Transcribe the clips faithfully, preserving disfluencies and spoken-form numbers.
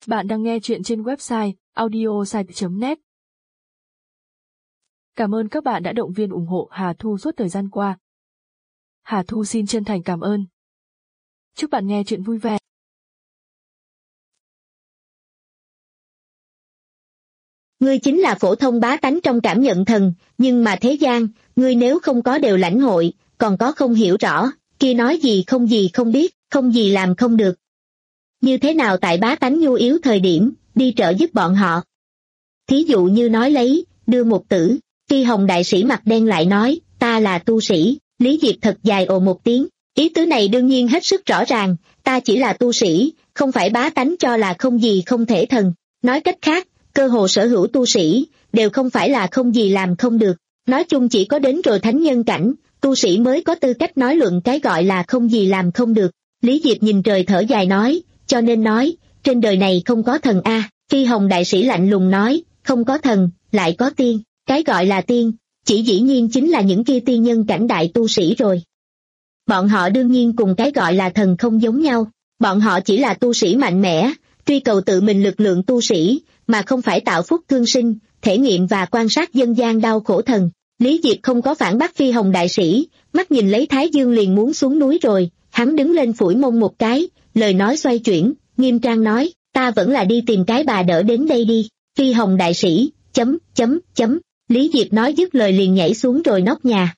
Bạn đang nghe chuyện trên website audiosite chấm net. Cảm ơn các bạn đã động viên ủng hộ Hà Thu suốt thời gian qua. Hà Thu xin chân thành cảm ơn. Chúc bạn nghe chuyện vui vẻ. Ngươi chính là phổ thông bá tánh trong cảm nhận thần, nhưng mà thế gian, ngươi nếu không có đều lãnh hội, còn có không hiểu rõ, kia nói gì không gì không biết, không gì làm không được. Như thế nào tại bá tánh nhu yếu thời điểm, đi trợ giúp bọn họ. Thí dụ như nói lấy, đưa một tử, Phi Hồng đại sĩ mặt đen lại nói, ta là tu sĩ, Lý Diệp thật dài ồ một tiếng, ý tứ này đương nhiên hết sức rõ ràng, ta chỉ là tu sĩ, không phải bá tánh cho là không gì không thể thần. Nói cách khác, cơ hồ sở hữu tu sĩ, đều không phải là không gì làm không được, nói chung chỉ có đến rồi thánh nhân cảnh, tu sĩ mới có tư cách nói luận cái gọi là không gì làm không được. Lý Diệp nhìn trời thở dài nói, cho nên nói, trên đời này không có thần a. Phi Hồng đại sĩ lạnh lùng nói, không có thần, lại có tiên, cái gọi là tiên, chỉ dĩ nhiên chính là những kia tiên nhân cảnh đại tu sĩ rồi. Bọn họ đương nhiên cùng cái gọi là thần không giống nhau, bọn họ chỉ là tu sĩ mạnh mẽ, truy cầu tự mình lực lượng tu sĩ, mà không phải tạo phúc thương sinh, thể nghiệm và quan sát dân gian đau khổ thần. Lý Diệp không có phản bác Phi Hồng đại sĩ, mắt nhìn lấy Thái Dương liền muốn xuống núi rồi, hắn đứng lên phủi mông một cái, lời nói xoay chuyển, nghiêm trang nói, ta vẫn là đi tìm cái bà đỡ đến đây đi. Phi Hồng đại sĩ, chấm, chấm, chấm, Lý Diệp nói dứt lời liền nhảy xuống rồi nóc nhà.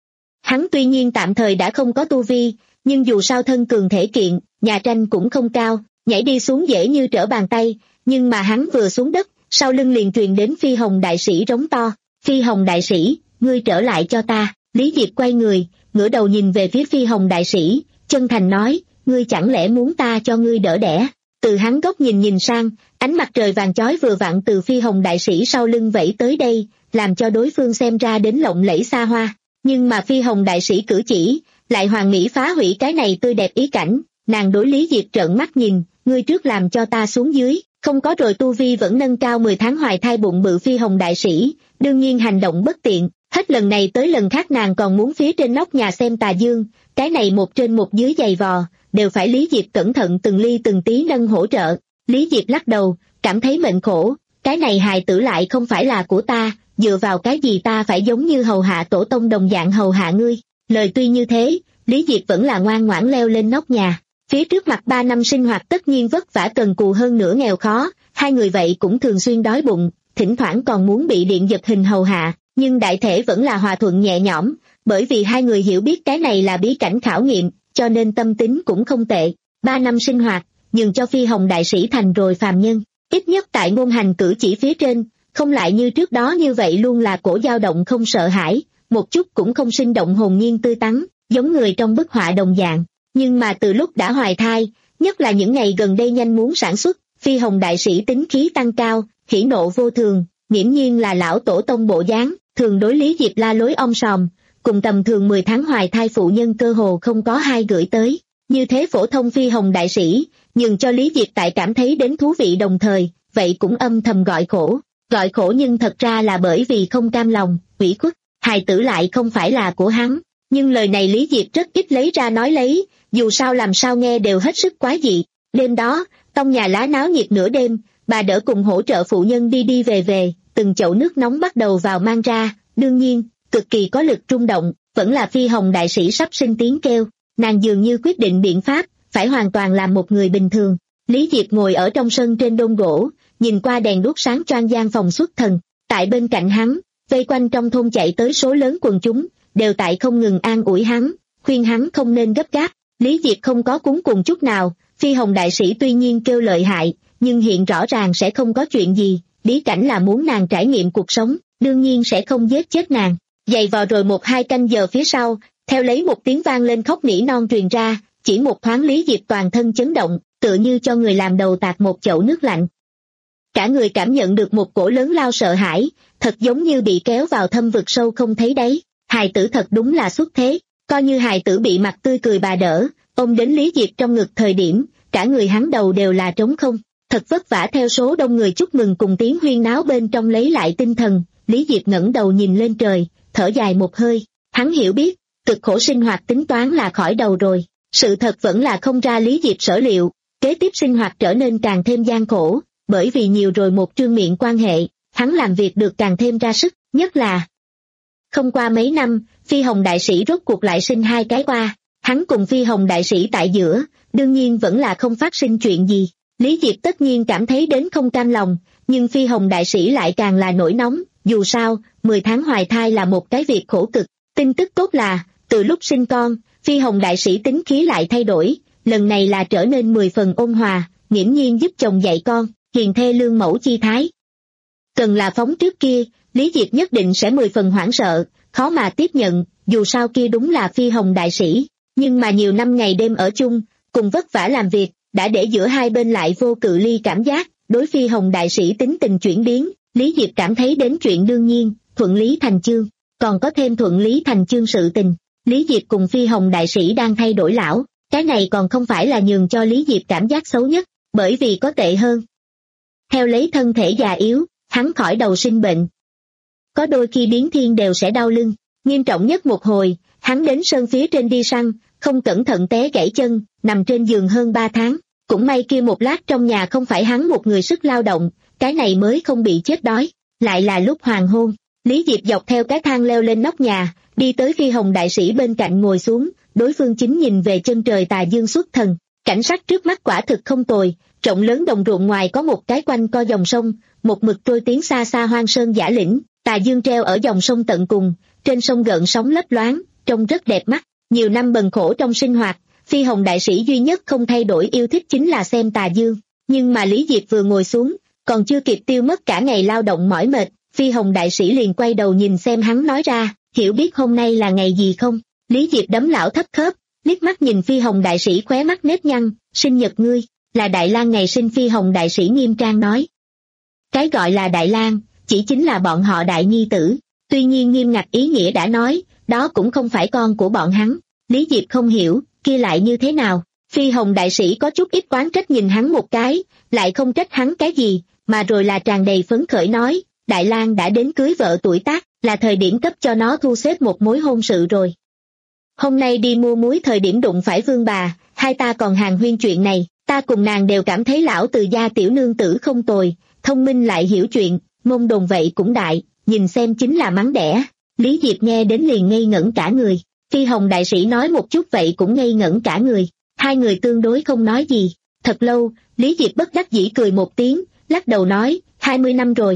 Hắn tuy nhiên tạm thời đã không có tu vi, nhưng dù sao thân cường thể kiện, nhà tranh cũng không cao, nhảy đi xuống dễ như trở bàn tay, nhưng mà hắn vừa xuống đất, sau lưng liền truyền đến Phi Hồng đại sĩ rống to, Phi Hồng đại sĩ, ngươi trở lại cho ta. Lý Diệp quay người, ngửa đầu nhìn về phía Phi Hồng đại sĩ, chân thành nói, ngươi chẳng lẽ muốn ta cho ngươi đỡ đẻ. Từ hắn góc nhìn nhìn sang, ánh mặt trời vàng chói vừa vặn từ Phi Hồng đại sĩ sau lưng vẫy tới đây, làm cho đối phương xem ra đến lộng lẫy xa hoa. Nhưng mà Phi Hồng đại sĩ cử chỉ, lại hoàn mỹ phá hủy cái này tươi đẹp ý cảnh, nàng đối Lý Diệp trợn mắt nhìn, ngươi trước làm cho ta xuống dưới, không có rồi tu vi vẫn nâng cao mười tháng hoài thai bụng bự Phi Hồng đại sĩ, đương nhiên hành động bất tiện, hết lần này tới lần khác nàng còn muốn phía trên nóc nhà xem tà dương, cái này một trên một dưới giày vò, đều phải Lý Diệp cẩn thận từng ly từng tí nâng hỗ trợ. Lý Diệp lắc đầu, cảm thấy mệnh khổ, cái này hài tử lại không phải là của ta, dựa vào cái gì ta phải giống như hầu hạ tổ tông đồng dạng hầu hạ ngươi. Lời tuy như thế, Lý Diệp vẫn là ngoan ngoãn leo lên nóc nhà. Phía trước mặt ba năm sinh hoạt tất nhiên vất vả cần cù hơn nữa nghèo khó, hai người vậy cũng thường xuyên đói bụng, thỉnh thoảng còn muốn bị điện giật hình hầu hạ, nhưng đại thể vẫn là hòa thuận nhẹ nhõm, bởi vì hai người hiểu biết cái này là bí cảnh khảo nghiệm, cho nên tâm tính cũng không tệ. Ba năm sinh hoạt, nhường cho Phi Hồng đại sĩ thành rồi phàm nhân, ít nhất tại ngôn hành cử chỉ phía trên, không lại như trước đó như vậy luôn là cổ dao động không sợ hãi, một chút cũng không sinh động hồn nhiên tươi tắn, giống người trong bức họa đồng dạng. Nhưng mà từ lúc đã hoài thai, nhất là những ngày gần đây nhanh muốn sản xuất, Phi Hồng đại sĩ tính khí tăng cao, hỉ nộ vô thường, nghiễm nhiên là lão tổ tông bộ dáng, thường đối Lý Diệp la lối om sòm, cùng tầm thường mười tháng hoài thai phụ nhân cơ hồ không có hai gửi tới. Như thế phổ thông Phi Hồng đại sĩ, nhưng cho Lý Diệp tại cảm thấy đến thú vị đồng thời, vậy cũng âm thầm gọi khổ. Gọi khổ nhưng thật ra là bởi vì không cam lòng, ủy khuất, hài tử lại không phải là của hắn. Nhưng lời này Lý Diệp rất ít lấy ra nói lấy, dù sao làm sao nghe đều hết sức quái dị. Đêm đó, trong nhà lá náo nhiệt nửa đêm, bà đỡ cùng hỗ trợ phụ nhân đi đi về về, từng chậu nước nóng bắt đầu vào mang ra, đương nhiên, cực kỳ có lực rung động, vẫn là Phi Hồng đại sĩ sắp sinh tiếng kêu, nàng dường như quyết định biện pháp, phải hoàn toàn làm một người bình thường. Lý Diệp ngồi ở trong sân trên đôn gỗ, nhìn qua đèn đuốc sáng choang gian phòng xuất thần, tại bên cạnh hắn, vây quanh trong thôn chạy tới số lớn quần chúng, đều tại không ngừng an ủi hắn, khuyên hắn không nên gấp gáp. Lý Diệp không có cuống cuồng chút nào, Phi Hồng đại sĩ tuy nhiên kêu lợi hại, nhưng hiện rõ ràng sẽ không có chuyện gì, bí cảnh là muốn nàng trải nghiệm cuộc sống, đương nhiên sẽ không giết chết nàng. Dày vò rồi một hai canh giờ phía sau, theo lấy một tiếng vang lên khóc nỉ non truyền ra, chỉ một thoáng Lý Diệp toàn thân chấn động, tựa như cho người làm đầu tạt một chậu nước lạnh. Cả người cảm nhận được một cổ lớn lao sợ hãi, thật giống như bị kéo vào thâm vực sâu không thấy đáy. Hài tử thật đúng là xuất thế, coi như hài tử bị mặt tươi cười bà đỡ, ôm đến Lý Diệp trong ngực thời điểm, cả người hắn đầu đều là trống không, thật vất vả theo số đông người chúc mừng cùng tiếng huyên náo bên trong lấy lại tinh thần. Lý Diệp ngẩng đầu nhìn lên trời, thở dài một hơi, hắn hiểu biết, cực khổ sinh hoạt tính toán là khỏi đầu rồi, sự thật vẫn là không ra Lý Diệp sở liệu, kế tiếp sinh hoạt trở nên càng thêm gian khổ, bởi vì nhiều rồi một trương miệng quan hệ, hắn làm việc được càng thêm ra sức, nhất là không qua mấy năm, Phi Hồng đại sĩ rốt cuộc lại sinh hai cái oa, hắn cùng Phi Hồng đại sĩ tại giữa, đương nhiên vẫn là không phát sinh chuyện gì. Lý Diệp tất nhiên cảm thấy đến không cam lòng, nhưng Phi Hồng đại sĩ lại càng là nổi nóng, dù sao, mười tháng hoài thai là một cái việc khổ cực. Tin tức tốt là, từ lúc sinh con, Phi Hồng đại sĩ tính khí lại thay đổi, lần này là trở nên mười phần ôn hòa, nghiễm nhiên giúp chồng dạy con, hiền thê lương mẫu chi thái. Cần là phóng trước kia, Lý Diệp nhất định sẽ mười phần hoảng sợ, khó mà tiếp nhận, dù sao kia đúng là Phi Hồng đại sĩ, nhưng mà nhiều năm ngày đêm ở chung, cùng vất vả làm việc, đã để giữa hai bên lại vô cự ly cảm giác, đối Phi Hồng đại sĩ tính tình chuyển biến, Lý Diệp cảm thấy đến chuyện đương nhiên, thuận lý thành chương, còn có thêm thuận lý thành chương sự tình. Lý Diệp cùng Phi Hồng đại sĩ đang thay đổi lão, cái này còn không phải là nhường cho Lý Diệp cảm giác xấu nhất, bởi vì có tệ hơn. Theo lấy thân thể già yếu, hắn khỏi đầu sinh bệnh. Có đôi khi biến thiên đều sẽ đau lưng, nghiêm trọng nhất một hồi, hắn đến sơn phía trên đi săn, không cẩn thận té gãy chân, nằm trên giường hơn ba tháng. Cũng may kia một lát trong nhà không phải hắn một người sức lao động, cái này mới không bị chết đói. Lại là lúc hoàng hôn, Lý Diệp dọc theo cái thang leo lên nóc nhà, đi tới Phi Hồng đại sĩ bên cạnh ngồi xuống, đối phương chính nhìn về chân trời tà dương xuất thần. Cảnh sắc trước mắt quả thực không tồi, rộng lớn đồng ruộng ngoài có một cái quanh co dòng sông, một mực trôi tiến xa xa hoang sơn giả lĩnh, tà dương treo ở dòng sông tận cùng, trên sông gợn sóng lấp loáng, trông rất đẹp mắt. Nhiều năm bần khổ trong sinh hoạt, Phi Hồng đại sĩ duy nhất không thay đổi yêu thích chính là xem tà dương, nhưng mà Lý Diệp vừa ngồi xuống, còn chưa kịp tiêu mất cả ngày lao động mỏi mệt, Phi Hồng đại sĩ liền quay đầu nhìn xem hắn nói ra, hiểu biết hôm nay là ngày gì không? Lý Diệp đấm lão thấp khớp, liếc mắt nhìn Phi Hồng đại sĩ khóe mắt nếp nhăn, sinh nhật ngươi, là Đại Lang ngày sinh. Phi Hồng đại sĩ nghiêm trang nói. Cái gọi là Đại Lang, chỉ chính là bọn họ đại nhi tử, tuy nhiên nghiêm ngặt ý nghĩa đã nói, đó cũng không phải con của bọn hắn. Lý Diệp không hiểu, kia lại như thế nào? Phi Hồng đại sĩ có chút ít oán trách nhìn hắn một cái, lại không trách hắn cái gì, mà rồi là tràn đầy phấn khởi nói, Đại Lang đã đến cưới vợ tuổi tác, là thời điểm cấp cho nó thu xếp một mối hôn sự rồi. Hôm nay đi mua muối thời điểm đụng phải Vương bà, hai ta còn hàn huyên chuyện này, ta cùng nàng đều cảm thấy lão từ gia tiểu nương tử không tồi, thông minh lại hiểu chuyện, môn đồn vậy cũng đại, nhìn xem chính là mắng đẻ. Lý Diệp nghe đến liền ngây ngẩn cả người, Phi Hồng đại sĩ nói một chút vậy cũng ngây ngẩn cả người, hai người tương đối không nói gì. Thật lâu, Lý Diệp bất đắc dĩ cười một tiếng, lắc đầu nói, hai mươi năm rồi.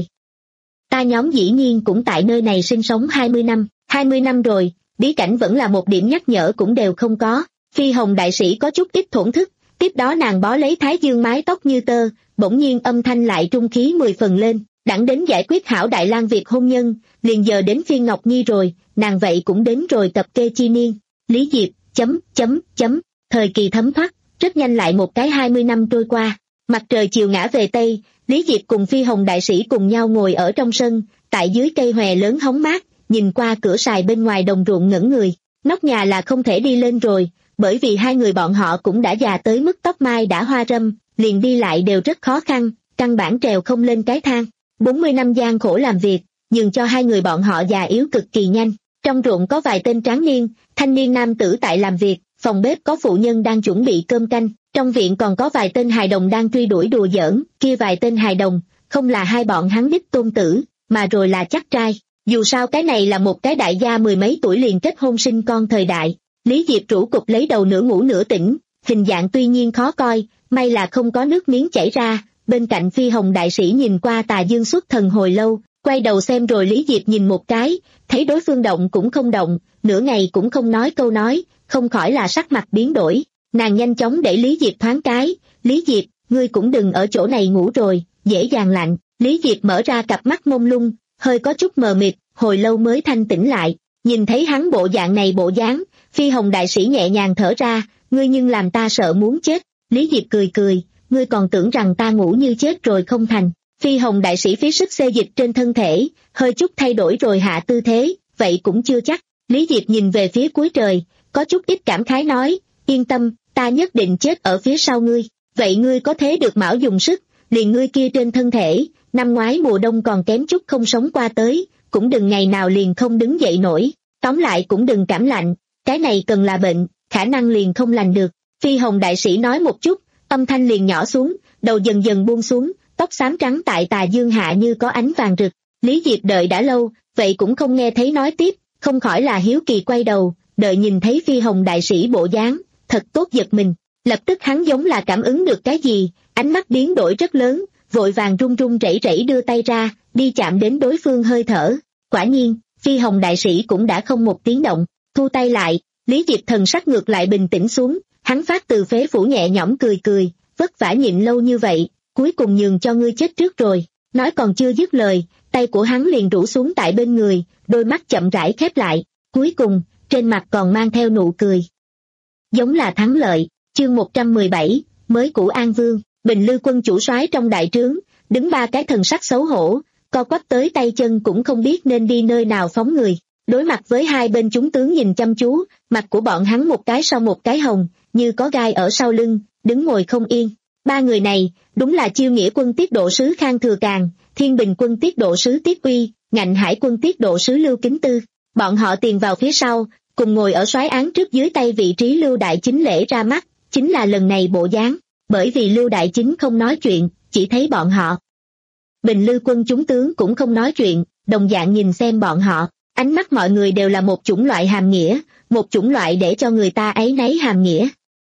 Ta nhóm dĩ nhiên cũng tại nơi này sinh sống hai mươi năm, hai mươi năm rồi, bí cảnh vẫn là một điểm nhắc nhở cũng đều không có. Phi Hồng đại sĩ có chút ít thổn thức, tiếp đó nàng bó lấy thái dương mái tóc như tơ, bỗng nhiên âm thanh lại trung khí mười phần lên, đặng đến giải quyết hảo Đại Lang việc hôn nhân, liền giờ đến phiên Ngọc Nhi rồi, nàng vậy cũng đến rồi tập kê chi niên. Lý Diệp, chấm, chấm, chấm, thời kỳ thấm thoát, rất nhanh lại một cái hai mươi năm trôi qua, mặt trời chiều ngã về Tây, Lý Diệp cùng Phi Hồng đại sĩ cùng nhau ngồi ở trong sân, tại dưới cây hòe lớn hóng mát, nhìn qua cửa sài bên ngoài đồng ruộng ngẩn người, nóc nhà là không thể đi lên rồi, bởi vì hai người bọn họ cũng đã già tới mức tóc mai đã hoa râm, liền đi lại đều rất khó khăn, căn bản trèo không lên cái thang. bốn mươi năm gian khổ làm việc, nhường cho hai người bọn họ già yếu cực kỳ nhanh. Trong ruộng có vài tên tráng niên, thanh niên nam tử tại làm việc, phòng bếp có phụ nhân đang chuẩn bị cơm canh, trong viện còn có vài tên hài đồng đang truy đuổi đùa giỡn, kia vài tên hài đồng, không là hai bọn hắn đích tôn tử, mà rồi là chắc trai. Dù sao cái này là một cái đại gia mười mấy tuổi liền kết hôn sinh con thời đại. Lý Diệp rũ cục lấy đầu nửa ngủ nửa tỉnh, hình dạng tuy nhiên khó coi, may là không có nước miếng chảy ra. Bên cạnh Phi Hồng đại sĩ nhìn qua tà dương xuất thần hồi lâu, quay đầu xem rồi Lý Diệp nhìn một cái, thấy đối phương động cũng không động, nửa ngày cũng không nói câu nói, không khỏi là sắc mặt biến đổi. Nàng nhanh chóng đẩy Lý Diệp thoáng cái, Lý Diệp, ngươi cũng đừng ở chỗ này ngủ rồi, dễ dàng lạnh. Lý Diệp mở ra cặp mắt mông lung, hơi có chút mờ mịt, hồi lâu mới thanh tỉnh lại, nhìn thấy hắn bộ dạng này bộ dáng, Phi Hồng đại sĩ nhẹ nhàng thở ra, ngươi nhưng làm ta sợ muốn chết. Lý Diệp cười cười, ngươi còn tưởng rằng ta ngủ như chết rồi không thành. Phi Hồng đại sĩ phí sức xê dịch trên thân thể, hơi chút thay đổi rồi hạ tư thế, vậy cũng chưa chắc. Lý Diệp nhìn về phía cuối trời, có chút ít cảm khái nói, yên tâm, ta nhất định chết ở phía sau ngươi. Vậy ngươi có thế được mão dùng sức, liền ngươi kia trên thân thể, năm ngoái mùa đông còn kém chút không sống qua tới, cũng đừng ngày nào liền không đứng dậy nổi, tóm lại cũng đừng cảm lạnh, cái này cần là bệnh, khả năng liền không lành được. Phi Hồng đại sĩ nói một chút, âm thanh liền nhỏ xuống, đầu dần dần buông xuống, tóc xám trắng tại tà dương hạ như có ánh vàng rực. Lý Diệp đợi đã lâu, vậy cũng không nghe thấy nói tiếp, không khỏi là hiếu kỳ quay đầu, đợi nhìn thấy Phi Hồng đại sĩ bộ dáng, thật tốt giật mình. Lập tức hắn giống là cảm ứng được cái gì, ánh mắt biến đổi rất lớn, vội vàng run run rẩy rẩy đưa tay ra, đi chạm đến đối phương hơi thở. Quả nhiên, Phi Hồng đại sĩ cũng đã không một tiếng động, thu tay lại. Lý Diệp thần sắc ngược lại bình tĩnh xuống, hắn phát từ phế phủ nhẹ nhõm cười cười, vất vả nhịn lâu như vậy, cuối cùng nhường cho ngươi chết trước rồi. Nói còn chưa dứt lời, tay của hắn liền rũ xuống tại bên người, đôi mắt chậm rãi khép lại, cuối cùng, trên mặt còn mang theo nụ cười. Giống là thắng lợi. Chương một trăm mười bảy, mới cũ An Vương. Bình Lư quân chủ soái trong đại trướng, đứng ba cái thần sắc xấu hổ, co quắp tới tay chân cũng không biết nên đi nơi nào phóng người. Đối mặt với hai bên chúng tướng nhìn chăm chú, mặt của bọn hắn một cái sau một cái hồng, như có gai ở sau lưng, đứng ngồi không yên. Ba người này, đúng là Chiêu Nghĩa quân tiết độ sứ Khang Thừa Càn, Thiên Bình quân tiết độ sứ Tiết Uy, Ngạnh Hải quân tiết độ sứ Lưu Kính Tư. Bọn họ tiền vào phía sau, cùng ngồi ở soái án trước dưới tay vị trí Lưu Đại Chính lễ ra mắt, chính là lần này bộ dáng. Bởi vì Lưu Đại Chính không nói chuyện, chỉ thấy bọn họ. Bình Lư quân chúng tướng cũng không nói chuyện, đồng dạng nhìn xem bọn họ, ánh mắt mọi người đều là một chủng loại hàm nghĩa, một chủng loại để cho người ta áy náy hàm nghĩa.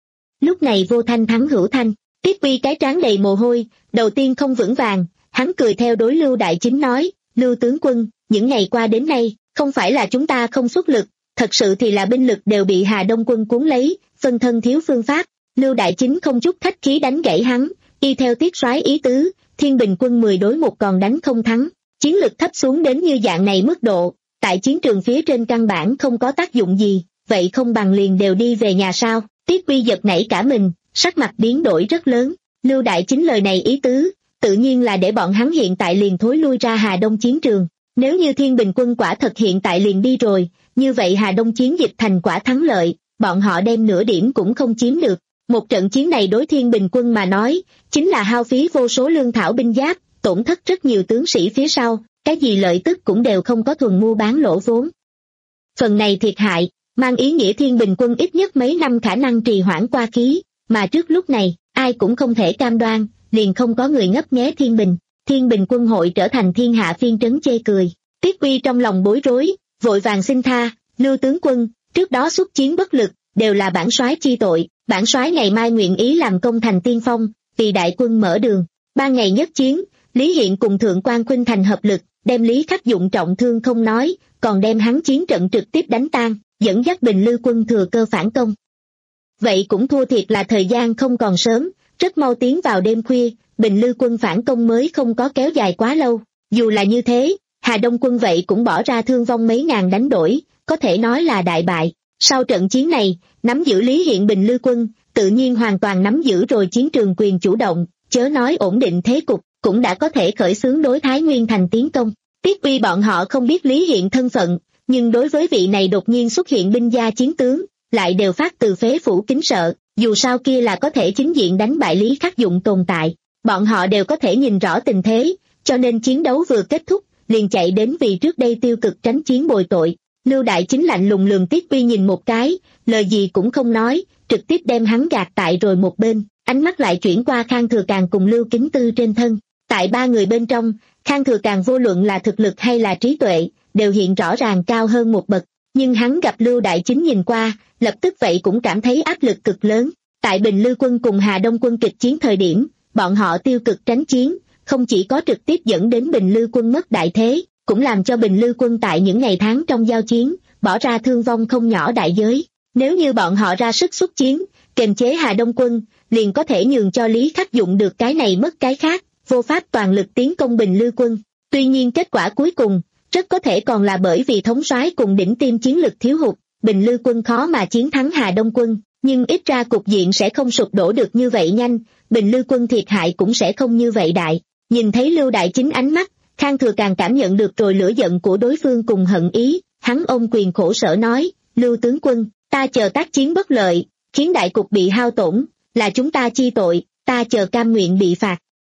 Lúc này vô thanh thắng hữu thanh, Tiết Uy cái trán đầy mồ hôi, đầu tiên không vững vàng, hắn cười theo đối Lưu Đại Chính nói, Lưu tướng quân, những ngày qua đến nay, không phải là chúng ta không xuất lực, thật sự thì là binh lực đều bị Hà Đông quân cuốn lấy, phân thân thiếu phương pháp. Lưu Đại Chính không chút khách khí đánh gãy hắn, y theo Tiết soái ý tứ, Thiên Bình quân mười đối một còn đánh không thắng, chiến lực thấp xuống đến như dạng này mức độ, tại chiến trường phía trên căn bản không có tác dụng gì, vậy không bằng liền đều đi về nhà sao? Tiết Uy giật nảy cả mình, sắc mặt biến đổi rất lớn. Lưu Đại Chính lời này ý tứ, tự nhiên là để bọn hắn hiện tại liền thối lui ra Hà Đông chiến trường. Nếu như Thiên Bình quân quả thật hiện tại liền đi rồi, như vậy Hà Đông chiến dịch thành quả thắng lợi, bọn họ đem nửa điểm cũng không chiếm được. Một trận chiến này đối Thiên Bình quân mà nói, chính là hao phí vô số lương thảo binh giáp, tổn thất rất nhiều tướng sĩ phía sau, cái gì lợi tức cũng đều không có, thuần mua bán lỗ vốn. Phần này thiệt hại, mang ý nghĩa Thiên Bình quân ít nhất mấy năm khả năng trì hoãn qua khí, mà trước lúc này, ai cũng không thể cam đoan, liền không có người ngấp nghé Thiên Bình. Thiên Bình quân hội trở thành thiên hạ phiên trấn chê cười. Tiết Uy trong lòng bối rối, vội vàng xin tha, Lưu tướng quân, trước đó xuất chiến bất lực, đều là bản soái chi tội, bản soái ngày mai nguyện ý làm công thành tiên phong, vì đại quân mở đường. Ban ngày nhất chiến, Lý Hiện cùng Thượng quan Khuynh Thành hợp lực, đem Lý Khắc Dụng trọng thương không nói, còn đem hắn chiến trận trực tiếp đánh tan, dẫn dắt Bình Lư quân thừa cơ phản công. Vậy cũng thua thiệt là thời gian không còn sớm, rất mau tiến vào đêm khuya, Bình Lư quân phản công mới không có kéo dài quá lâu. Dù là như thế, Hà Đông quân vậy cũng bỏ ra thương vong mấy ngàn đánh đổi, có thể nói là đại bại. Sau trận chiến này, nắm giữ Lý Hiện Bình Lư quân, tự nhiên hoàn toàn nắm giữ rồi chiến trường quyền chủ động, chớ nói ổn định thế cục, cũng đã có thể khởi xướng đối Thái Nguyên thành tiến công. Tiết Uy bọn họ không biết Lý Hiện thân phận, nhưng đối với vị này đột nhiên xuất hiện binh gia chiến tướng, lại đều phát từ phế phủ kính sợ, dù sao kia là có thể chính diện đánh bại Lý Khắc Dụng tồn tại. Bọn họ đều có thể nhìn rõ tình thế, cho nên chiến đấu vừa kết thúc, liền chạy đến vì trước đây tiêu cực tránh chiến bồi tội. Lưu Đại Chính lạnh lùng lườm Tiết Uy nhìn một cái, lời gì cũng không nói, trực tiếp đem hắn gạt tại rồi một bên, ánh mắt lại chuyển qua Khang Thừa Càn cùng Lưu Kính Tư trên thân. Tại ba người bên trong, Khang Thừa Càn vô luận là thực lực hay là trí tuệ, đều hiện rõ ràng cao hơn một bậc, nhưng hắn gặp Lưu Đại Chính nhìn qua, lập tức vậy cũng cảm thấy áp lực cực lớn. Tại Bình Lư quân cùng Hà Đông quân kịch chiến thời điểm, bọn họ tiêu cực tránh chiến, không chỉ có trực tiếp dẫn đến Bình Lư quân mất đại thế, cũng làm cho Bình Lư quân tại những ngày tháng trong giao chiến, bỏ ra thương vong không nhỏ đại giới. Nếu như bọn họ ra sức xuất chiến, kiềm chế Hà Đông quân, liền có thể nhường cho Lý Khắc Dụng được cái này mất cái khác, vô pháp toàn lực tiến công Bình Lư quân. Tuy nhiên kết quả cuối cùng, rất có thể còn là bởi vì thống soái cùng đỉnh tiêm chiến lực thiếu hụt, Bình Lư quân khó mà chiến thắng Hà Đông quân, nhưng ít ra cục diện sẽ không sụp đổ được như vậy nhanh, Bình Lư quân thiệt hại cũng sẽ không như vậy đại. Nhìn thấy Lưu Đại Chính ánh mắt, Khang Thừa Càn cảm nhận được rồi lửa giận của đối phương cùng hận ý, hắn ôm quyền khổ sở nói, Lưu tướng quân, ta chờ tác chiến bất lợi, khiến đại cục bị hao tổn, là chúng ta chi tội, ta chờ cam nguyện bị phạt.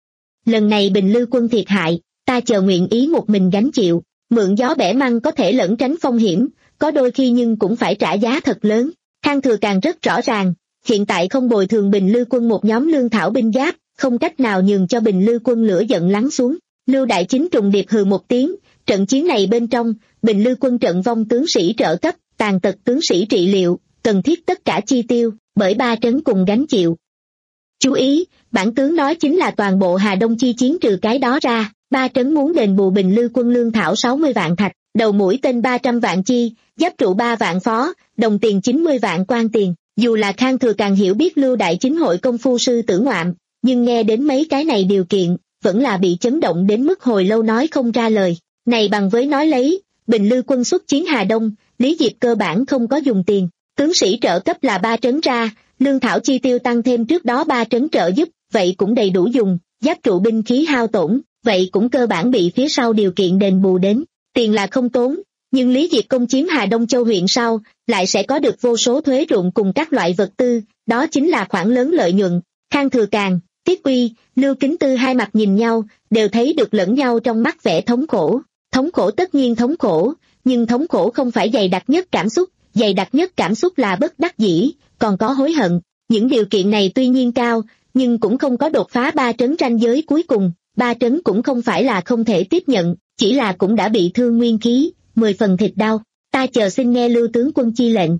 Lần này Bình Lư quân thiệt hại, ta chờ nguyện ý một mình gánh chịu, mượn gió bẻ măng có thể lẩn tránh phong hiểm, có đôi khi nhưng cũng phải trả giá thật lớn. Khang Thừa Càn rất rõ ràng, hiện tại không bồi thường Bình Lư quân một nhóm lương thảo binh giáp, không cách nào nhường cho Bình Lư quân lửa giận lắng xuống. Lưu Đại Chính trùng điệp hừ một tiếng, trận chiến này bên trong, Bình Lư quân trận vong tướng sĩ trợ cấp, tàn tật tướng sĩ trị liệu, cần thiết tất cả chi tiêu, bởi ba trấn cùng gánh chịu. Chú ý, bản tướng nói chính là toàn bộ Hà Đông chi chiến trừ cái đó ra, ba trấn muốn đền bù Bình Lư quân lương thảo sáu mươi vạn thạch, đầu mũi tên ba trăm vạn chi, giáp trụ ba vạn phó, đồng tiền chín mươi vạn quan tiền. Dù là Khang Thừa càng hiểu biết Lưu Đại Chính hội công phu sư tử ngoạm, nhưng nghe đến mấy cái này điều kiện, vẫn là bị chấn động đến mức hồi lâu nói không ra lời. Này bằng với nói lấy, Bình Lư quân xuất chiến Hà Đông, Lý Diệp cơ bản không có dùng tiền, tướng sĩ trợ cấp là ba trấn ra, lương thảo chi tiêu tăng thêm trước đó ba trấn trợ giúp, vậy cũng đầy đủ dùng, giáp trụ binh khí hao tổn, vậy cũng cơ bản bị phía sau điều kiện đền bù đến, tiền là không tốn. Nhưng Lý Diệp công chiếm Hà Đông Châu huyện sau, lại sẽ có được vô số thuế ruộng cùng các loại vật tư, đó chính là khoản lớn lợi nhuận. Khang Thừa Càng, Tiết Uy, Lưu Kính Tư hai mặt nhìn nhau, đều thấy được lẫn nhau trong mắt vẻ thống khổ. Thống khổ tất nhiên thống khổ, nhưng thống khổ không phải dày đặc nhất cảm xúc, dày đặc nhất cảm xúc là bất đắc dĩ, còn có hối hận. Những điều kiện này tuy nhiên cao, nhưng cũng không có đột phá ba trấn ranh giới cuối cùng, ba trấn cũng không phải là không thể tiếp nhận, chỉ là cũng đã bị thương nguyên khí. Mười phần thịt đau, ta chờ xin nghe Lưu tướng quân chi lệnh.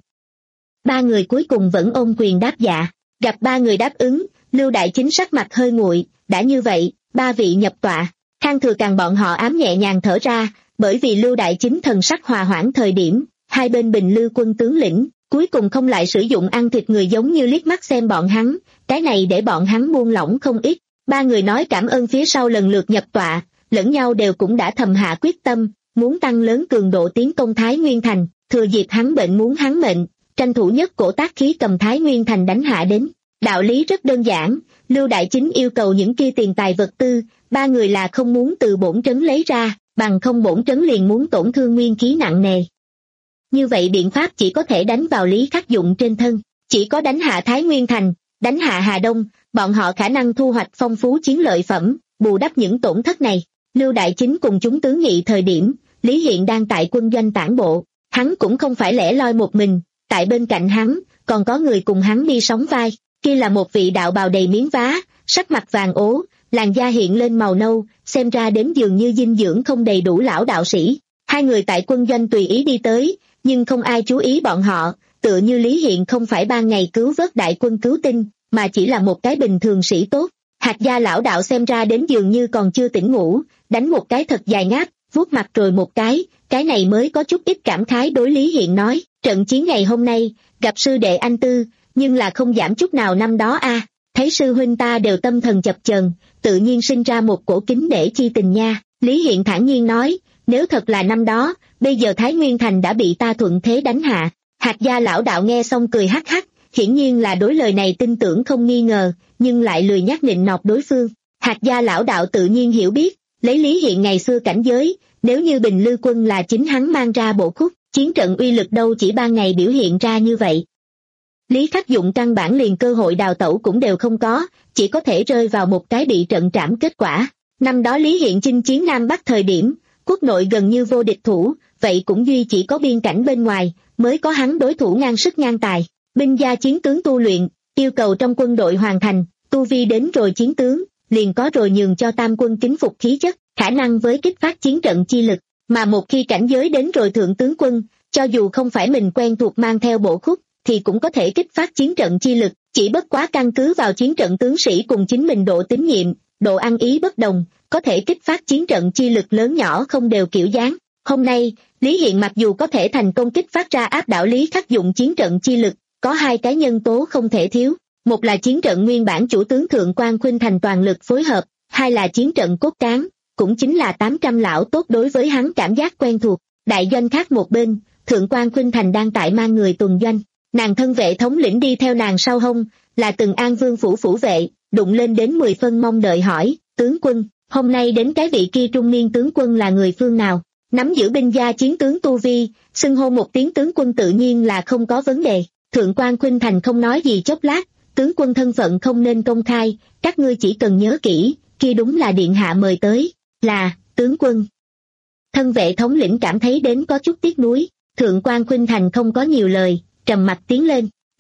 Ba người cuối cùng vẫn ôm quyền đáp dạ, gặp ba người đáp ứng, Lưu Đại Chính sắc mặt hơi nguội, đã như vậy, ba vị nhập tọa. Khang Thừa Càng bọn họ ám nhẹ nhàng thở ra, bởi vì Lưu Đại Chính thần sắc hòa hoãn thời điểm, hai bên Bình Lư quân tướng lĩnh, cuối cùng không lại sử dụng ăn thịt người giống như liếc mắt xem bọn hắn, cái này để bọn hắn buông lỏng không ít. Ba người nói cảm ơn phía sau lần lượt nhập tọa, lẫn nhau đều cũng đã thầm hạ quyết tâm, muốn tăng lớn cường độ tiến công Thái Nguyên Thành, thừa dịp hắn bệnh muốn hắn mệnh, tranh thủ nhất cổ tác khí cầm Thái Nguyên Thành đánh hạ đến. Đạo lý rất đơn giản, Lưu Đại Chính yêu cầu những kia tiền tài vật tư, ba người là không muốn từ bổn trấn lấy ra, bằng không bổn trấn liền muốn tổn thương nguyên khí nặng nề. Như vậy biện pháp chỉ có thể đánh vào Lý Khắc Dụng trên thân, chỉ có đánh hạ Thái Nguyên Thành, đánh hạ Hà Đông, bọn họ khả năng thu hoạch phong phú chiến lợi phẩm, bù đắp những tổn thất này. Lưu Đại Chính cùng chúng tướng nghị thời điểm, Lý Hiện đang tại quân doanh tản bộ, hắn cũng không phải lẻ loi một mình, tại bên cạnh hắn, còn có người cùng hắn đi sóng vai, kia là một vị đạo bào đầy miếng vá, sắc mặt vàng ố, làn da hiện lên màu nâu, xem ra đến dường như dinh dưỡng không đầy đủ lão đạo sĩ. Hai người tại quân doanh tùy ý đi tới, nhưng không ai chú ý bọn họ, tựa như Lý Hiện không phải ban ngày cứu vớt đại quân cứu tinh, mà chỉ là một cái bình thường sĩ tốt. Hạt gia lão đạo xem ra đến dường như còn chưa tỉnh ngủ, đánh một cái thật dài ngáp, vuốt mặt rồi một cái, cái này mới có chút ít cảm khái đối Lý Hiện nói, trận chiến ngày hôm nay, gặp sư đệ anh tư, nhưng là không giảm chút nào năm đó a. Thấy sư huynh ta đều tâm thần chập chờn, tự nhiên sinh ra một cổ kính để chi tình nha. Lý Hiện thản nhiên nói, nếu thật là năm đó, bây giờ Thái Nguyên Thành đã bị ta thuận thế đánh hạ. Hạt gia lão đạo nghe xong cười hắc hắc, hiển nhiên là đối lời này tin tưởng không nghi ngờ, nhưng lại lười nhắc nịnh nọt đối phương. Hạt gia lão đạo tự nhiên hiểu biết, lấy Lý Hiện ngày xưa cảnh giới, nếu như Bình Lư quân là chính hắn mang ra bộ khúc, chiến trận uy lực đâu chỉ ban ngày biểu hiện ra như vậy. Lý Khắc Dụng căn bản liền cơ hội đào tẩu cũng đều không có, chỉ có thể rơi vào một cái bị trận trảm kết quả. Năm đó Lý Hiện chinh chiến Nam Bắc thời điểm, quốc nội gần như vô địch thủ, vậy cũng duy chỉ có biên cảnh bên ngoài, mới có hắn đối thủ ngang sức ngang tài. Binh gia chiến tướng tu luyện, yêu cầu trong quân đội hoàn thành, tu vi đến rồi chiến tướng, liền có rồi nhường cho tam quân kính phục khí chất, khả năng với kích phát chiến trận chi lực, mà một khi cảnh giới đến rồi thượng tướng quân, cho dù không phải mình quen thuộc mang theo bộ khúc, thì cũng có thể kích phát chiến trận chi lực, chỉ bất quá căn cứ vào chiến trận tướng sĩ cùng chính mình độ tín nhiệm, độ ăn ý bất đồng, có thể kích phát chiến trận chi lực lớn nhỏ không đều kiểu dáng. Hôm nay, Lý Hiện mặc dù có thể thành công kích phát ra áp đảo Lý Khắc Dụng chiến trận chi lực, có hai cái nhân tố không thể thiếu, một là chiến trận nguyên bản chủ tướng Thượng Quan Khuynh Thành toàn lực phối hợp, hai là chiến trận cốt cán, cũng chính là tám trăm lão tốt đối với hắn cảm giác quen thuộc. Đại doanh khác một bên, Thượng Quan Khuynh Thành đang tại mang người tuần doanh, nàng thân vệ thống lĩnh đi theo nàng sau hông, là từng An Vương phủ phủ vệ, đụng lên đến mười phân mong đợi hỏi, tướng quân, hôm nay đến cái vị kia trung niên tướng quân là người phương nào? Nắm giữ binh gia chiến tướng tu vi, xưng hô một tiếng tướng quân tự nhiên là không có vấn đề. Thượng Quan Khuynh Thành không nói gì chốc lát, tướng quân thân phận không nên công khai, các ngươi chỉ cần nhớ kỹ, kia đúng là điện hạ mời tới, là, tướng quân. Thân vệ thống lĩnh cảm thấy đến có chút tiếc nuối, Thượng Quan Khuynh Thành không có nhiều lời, trầm mặt tiến lên,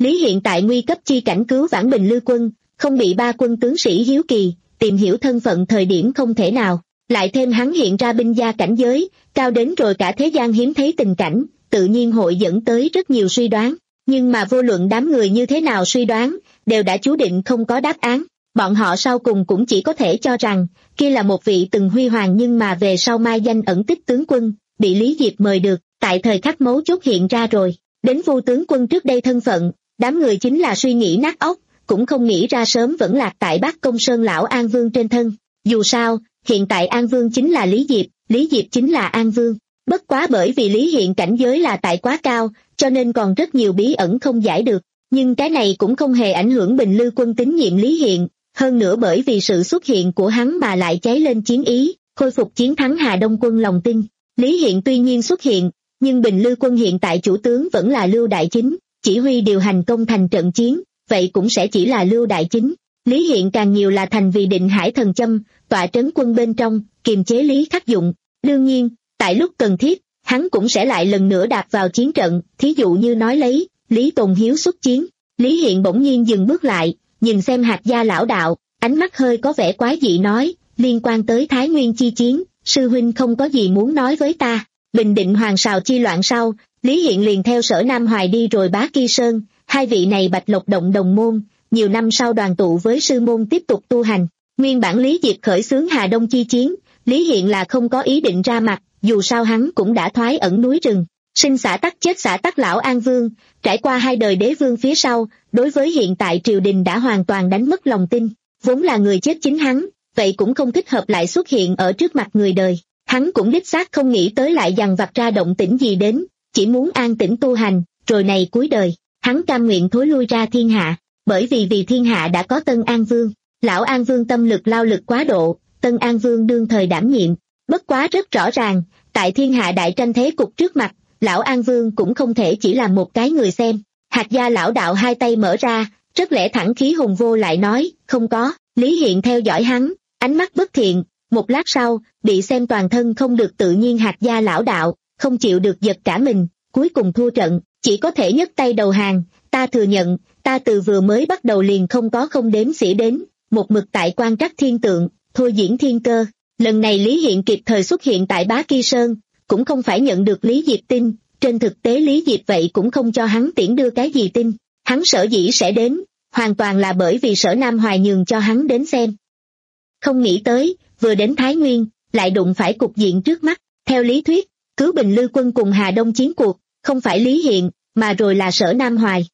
Lý Hiện tại nguy cấp chi cảnh cứu vãn Bình Lư quân, không bị ba quân tướng sĩ hiếu kỳ, tìm hiểu thân phận thời điểm không thể nào. Lại thêm hắn hiện ra binh gia cảnh giới, cao đến rồi cả thế gian hiếm thấy tình cảnh, tự nhiên hội dẫn tới rất nhiều suy đoán. Nhưng mà vô luận đám người như thế nào suy đoán, đều đã chú định không có đáp án. Bọn họ sau cùng cũng chỉ có thể cho rằng, kia là một vị từng huy hoàng nhưng mà về sau mai danh ẩn tích tướng quân, bị Lý Diệp mời được, tại thời khắc mấu chốt hiện ra rồi. Đến Vu tướng quân trước đây thân phận, đám người chính là suy nghĩ nát óc, cũng không nghĩ ra sớm vẫn lạc tại Bắc Công Sơn lão An Vương trên thân. Dù sao, hiện tại An Vương chính là Lý Diệp, Lý Diệp chính là An Vương. Bất quá bởi vì Lý Hiện cảnh giới là tại quá cao, cho nên còn rất nhiều bí ẩn không giải được. Nhưng cái này cũng không hề ảnh hưởng Bình Lư quân tín nhiệm Lý Hiện, hơn nữa bởi vì sự xuất hiện của hắn mà lại cháy lên chiến ý, khôi phục chiến thắng Hà Đông quân lòng tin. Lý Hiện tuy nhiên xuất hiện, nhưng Bình Lư quân hiện tại chủ tướng vẫn là Lưu Đại Chính, chỉ huy điều hành công thành trận chiến, vậy cũng sẽ chỉ là Lưu Đại Chính. Lý Hiện càng nhiều là thành vì Định Hải thần châm, tọa trấn quân bên trong, kiềm chế Lý Khắc Dụng. Đương nhiên, tại lúc cần thiết, hắn cũng sẽ lại lần nữa đạp vào chiến trận, thí dụ như nói lấy, Lý Tồn Hiếu xuất chiến. Lý Hiện bỗng nhiên dừng bước lại, nhìn xem Hạt gia lão đạo, ánh mắt hơi có vẻ quái dị nói, liên quan tới Thái Nguyên chi chiến, sư huynh không có gì muốn nói với ta. Bình định Hoàng Sào chi loạn sau, Lý Hiện liền theo Sở Nam Hoài đi rồi Bá Kỳ Sơn, hai vị này Bạch Lộc động đồng môn, nhiều năm sau đoàn tụ với sư môn tiếp tục tu hành. Nguyên bản Lý Diệp khởi xướng Hà Đông chi chiến, Lý Hiện là không có ý định ra mặt, dù sao hắn cũng đã thoái ẩn núi rừng, sinh xã tắc chết xã tắc lão An Vương, trải qua hai đời đế vương phía sau, đối với hiện tại triều đình đã hoàn toàn đánh mất lòng tin, vốn là người chết chính hắn, vậy cũng không thích hợp lại xuất hiện ở trước mặt người đời. Hắn cũng đích xác không nghĩ tới lại dằn vặt ra động tĩnh gì đến, chỉ muốn an tĩnh tu hành, rồi này cuối đời, hắn cam nguyện thối lui ra thiên hạ, bởi vì vì thiên hạ đã có Tân An Vương. Lão An Vương tâm lực lao lực quá độ, Tân An Vương đương thời đảm nhiệm, bất quá rất rõ ràng, tại thiên hạ đại tranh thế cục trước mặt, lão An Vương cũng không thể chỉ là một cái người xem. Hạt gia lão đạo hai tay mở ra, rất lẽ thẳng khí hùng vô lại nói, không có. Lý Hiện theo dõi hắn, ánh mắt bất thiện, một lát sau, bị xem toàn thân không được tự nhiên Hạt gia lão đạo, không chịu được giật cả mình, cuối cùng thua trận, chỉ có thể nhấc tay đầu hàng, ta thừa nhận, ta từ vừa mới bắt đầu liền không có không đếm xỉa đến, một mực tại quan trắc thiên tượng, thôi diễn thiên cơ. Lần này Lý Hiện kịp thời xuất hiện tại Bá Kỳ Sơn, cũng không phải nhận được Lý Diệp tin, trên thực tế Lý Diệp vậy cũng không cho hắn tiễn đưa cái gì tin, hắn sở dĩ sẽ đến, hoàn toàn là bởi vì Sở Nam Hoài nhường cho hắn đến xem. Không nghĩ tới, vừa đến Thái Nguyên, lại đụng phải cục diện trước mắt, theo lý thuyết, cứu Bình Lư quân cùng Hà Đông chiến cuộc, không phải Lý Hiện, mà rồi là Sở Nam Hoài.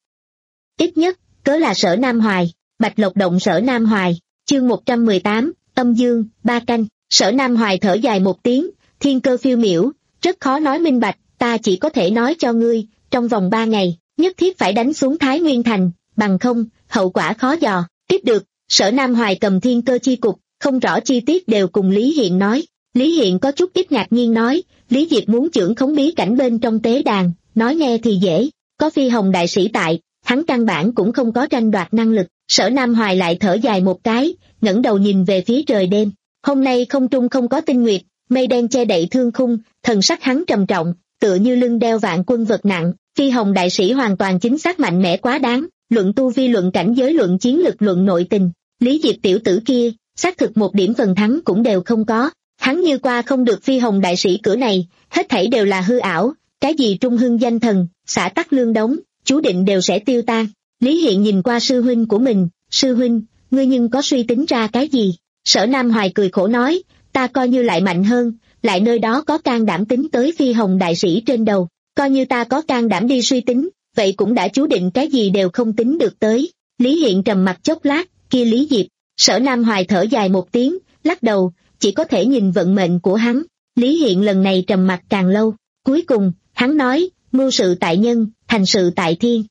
Ít nhất, cớ là Sở Nam Hoài, Bạch Lộc động Sở Nam Hoài, chương một trăm mười tám, âm dương, ba canh. Sở Nam Hoài thở dài một tiếng, thiên cơ phiêu miểu, rất khó nói minh bạch, ta chỉ có thể nói cho ngươi, trong vòng ba ngày, nhất thiết phải đánh xuống Thái Nguyên Thành, bằng không, hậu quả khó dò. Tiếp được, Sở Nam Hoài cầm thiên cơ chi cục, không rõ chi tiết đều cùng Lý Hiện nói. Lý Hiện có chút ít ngạc nhiên nói, Lý Diệp muốn trưởng khống bí cảnh bên trong tế đàn, nói nghe thì dễ, có Phi Hồng đại sĩ tại, hắn căn bản cũng không có tranh đoạt năng lực. Sở Nam Hoài lại thở dài một cái, ngẩng đầu nhìn về phía trời đêm. Hôm nay không trung không có tinh nguyệt, mây đen che đậy thương khung, thần sắc hắn trầm trọng, tựa như lưng đeo vạn quân vật nặng. Phi Hồng đại sĩ hoàn toàn chính xác mạnh mẽ quá đáng, luận tu vi, luận cảnh giới, luận chiến lực, luận nội tình. Lý Diệp tiểu tử kia, xác thực một điểm phần thắng cũng đều không có. Hắn như qua không được Phi Hồng đại sĩ cửa này, hết thảy đều là hư ảo, cái gì trung hưng danh thần, xã tắc lương đống, chú định đều sẽ tiêu tan. Lý Hiện nhìn qua sư huynh của mình, sư huynh, ngươi nhưng có suy tính ra cái gì? Sở Nam Hoài cười khổ nói, ta coi như lại mạnh hơn, lại nơi đó có can đảm tính tới Phi Hồng đại sĩ trên đầu, coi như ta có can đảm đi suy tính, vậy cũng đã chú định cái gì đều không tính được tới. Lý Hiện trầm mặt chốc lát, kia Lý Diệp. Sở Nam Hoài thở dài một tiếng, lắc đầu, chỉ có thể nhìn vận mệnh của hắn. Lý Hiện lần này trầm mặt càng lâu, cuối cùng, hắn nói, mưu sự tại nhân, thành sự tại thiên.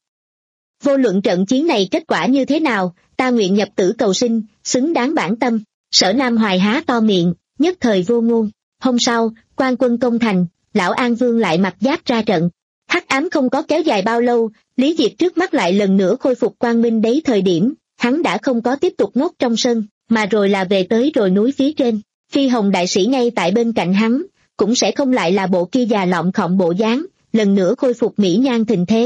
Vô luận trận chiến này kết quả như thế nào, ta nguyện nhập tử cầu sinh, xứng đáng bản tâm. Sở Nam Hoài há to miệng, nhất thời vô ngôn. Hôm sau, quan quân công thành, lão An Vương lại mặc giáp ra trận. Hắc ám không có kéo dài bao lâu, Lý Diệp trước mắt lại lần nữa khôi phục quang minh đấy thời điểm, hắn đã không có tiếp tục ngốc trong sân, mà rồi là về tới rồi núi phía trên. Phi Hồng đại sĩ ngay tại bên cạnh hắn, cũng sẽ không lại là bộ kia già lọng khọng bộ dáng, lần nữa khôi phục mỹ nhan thịnh thế.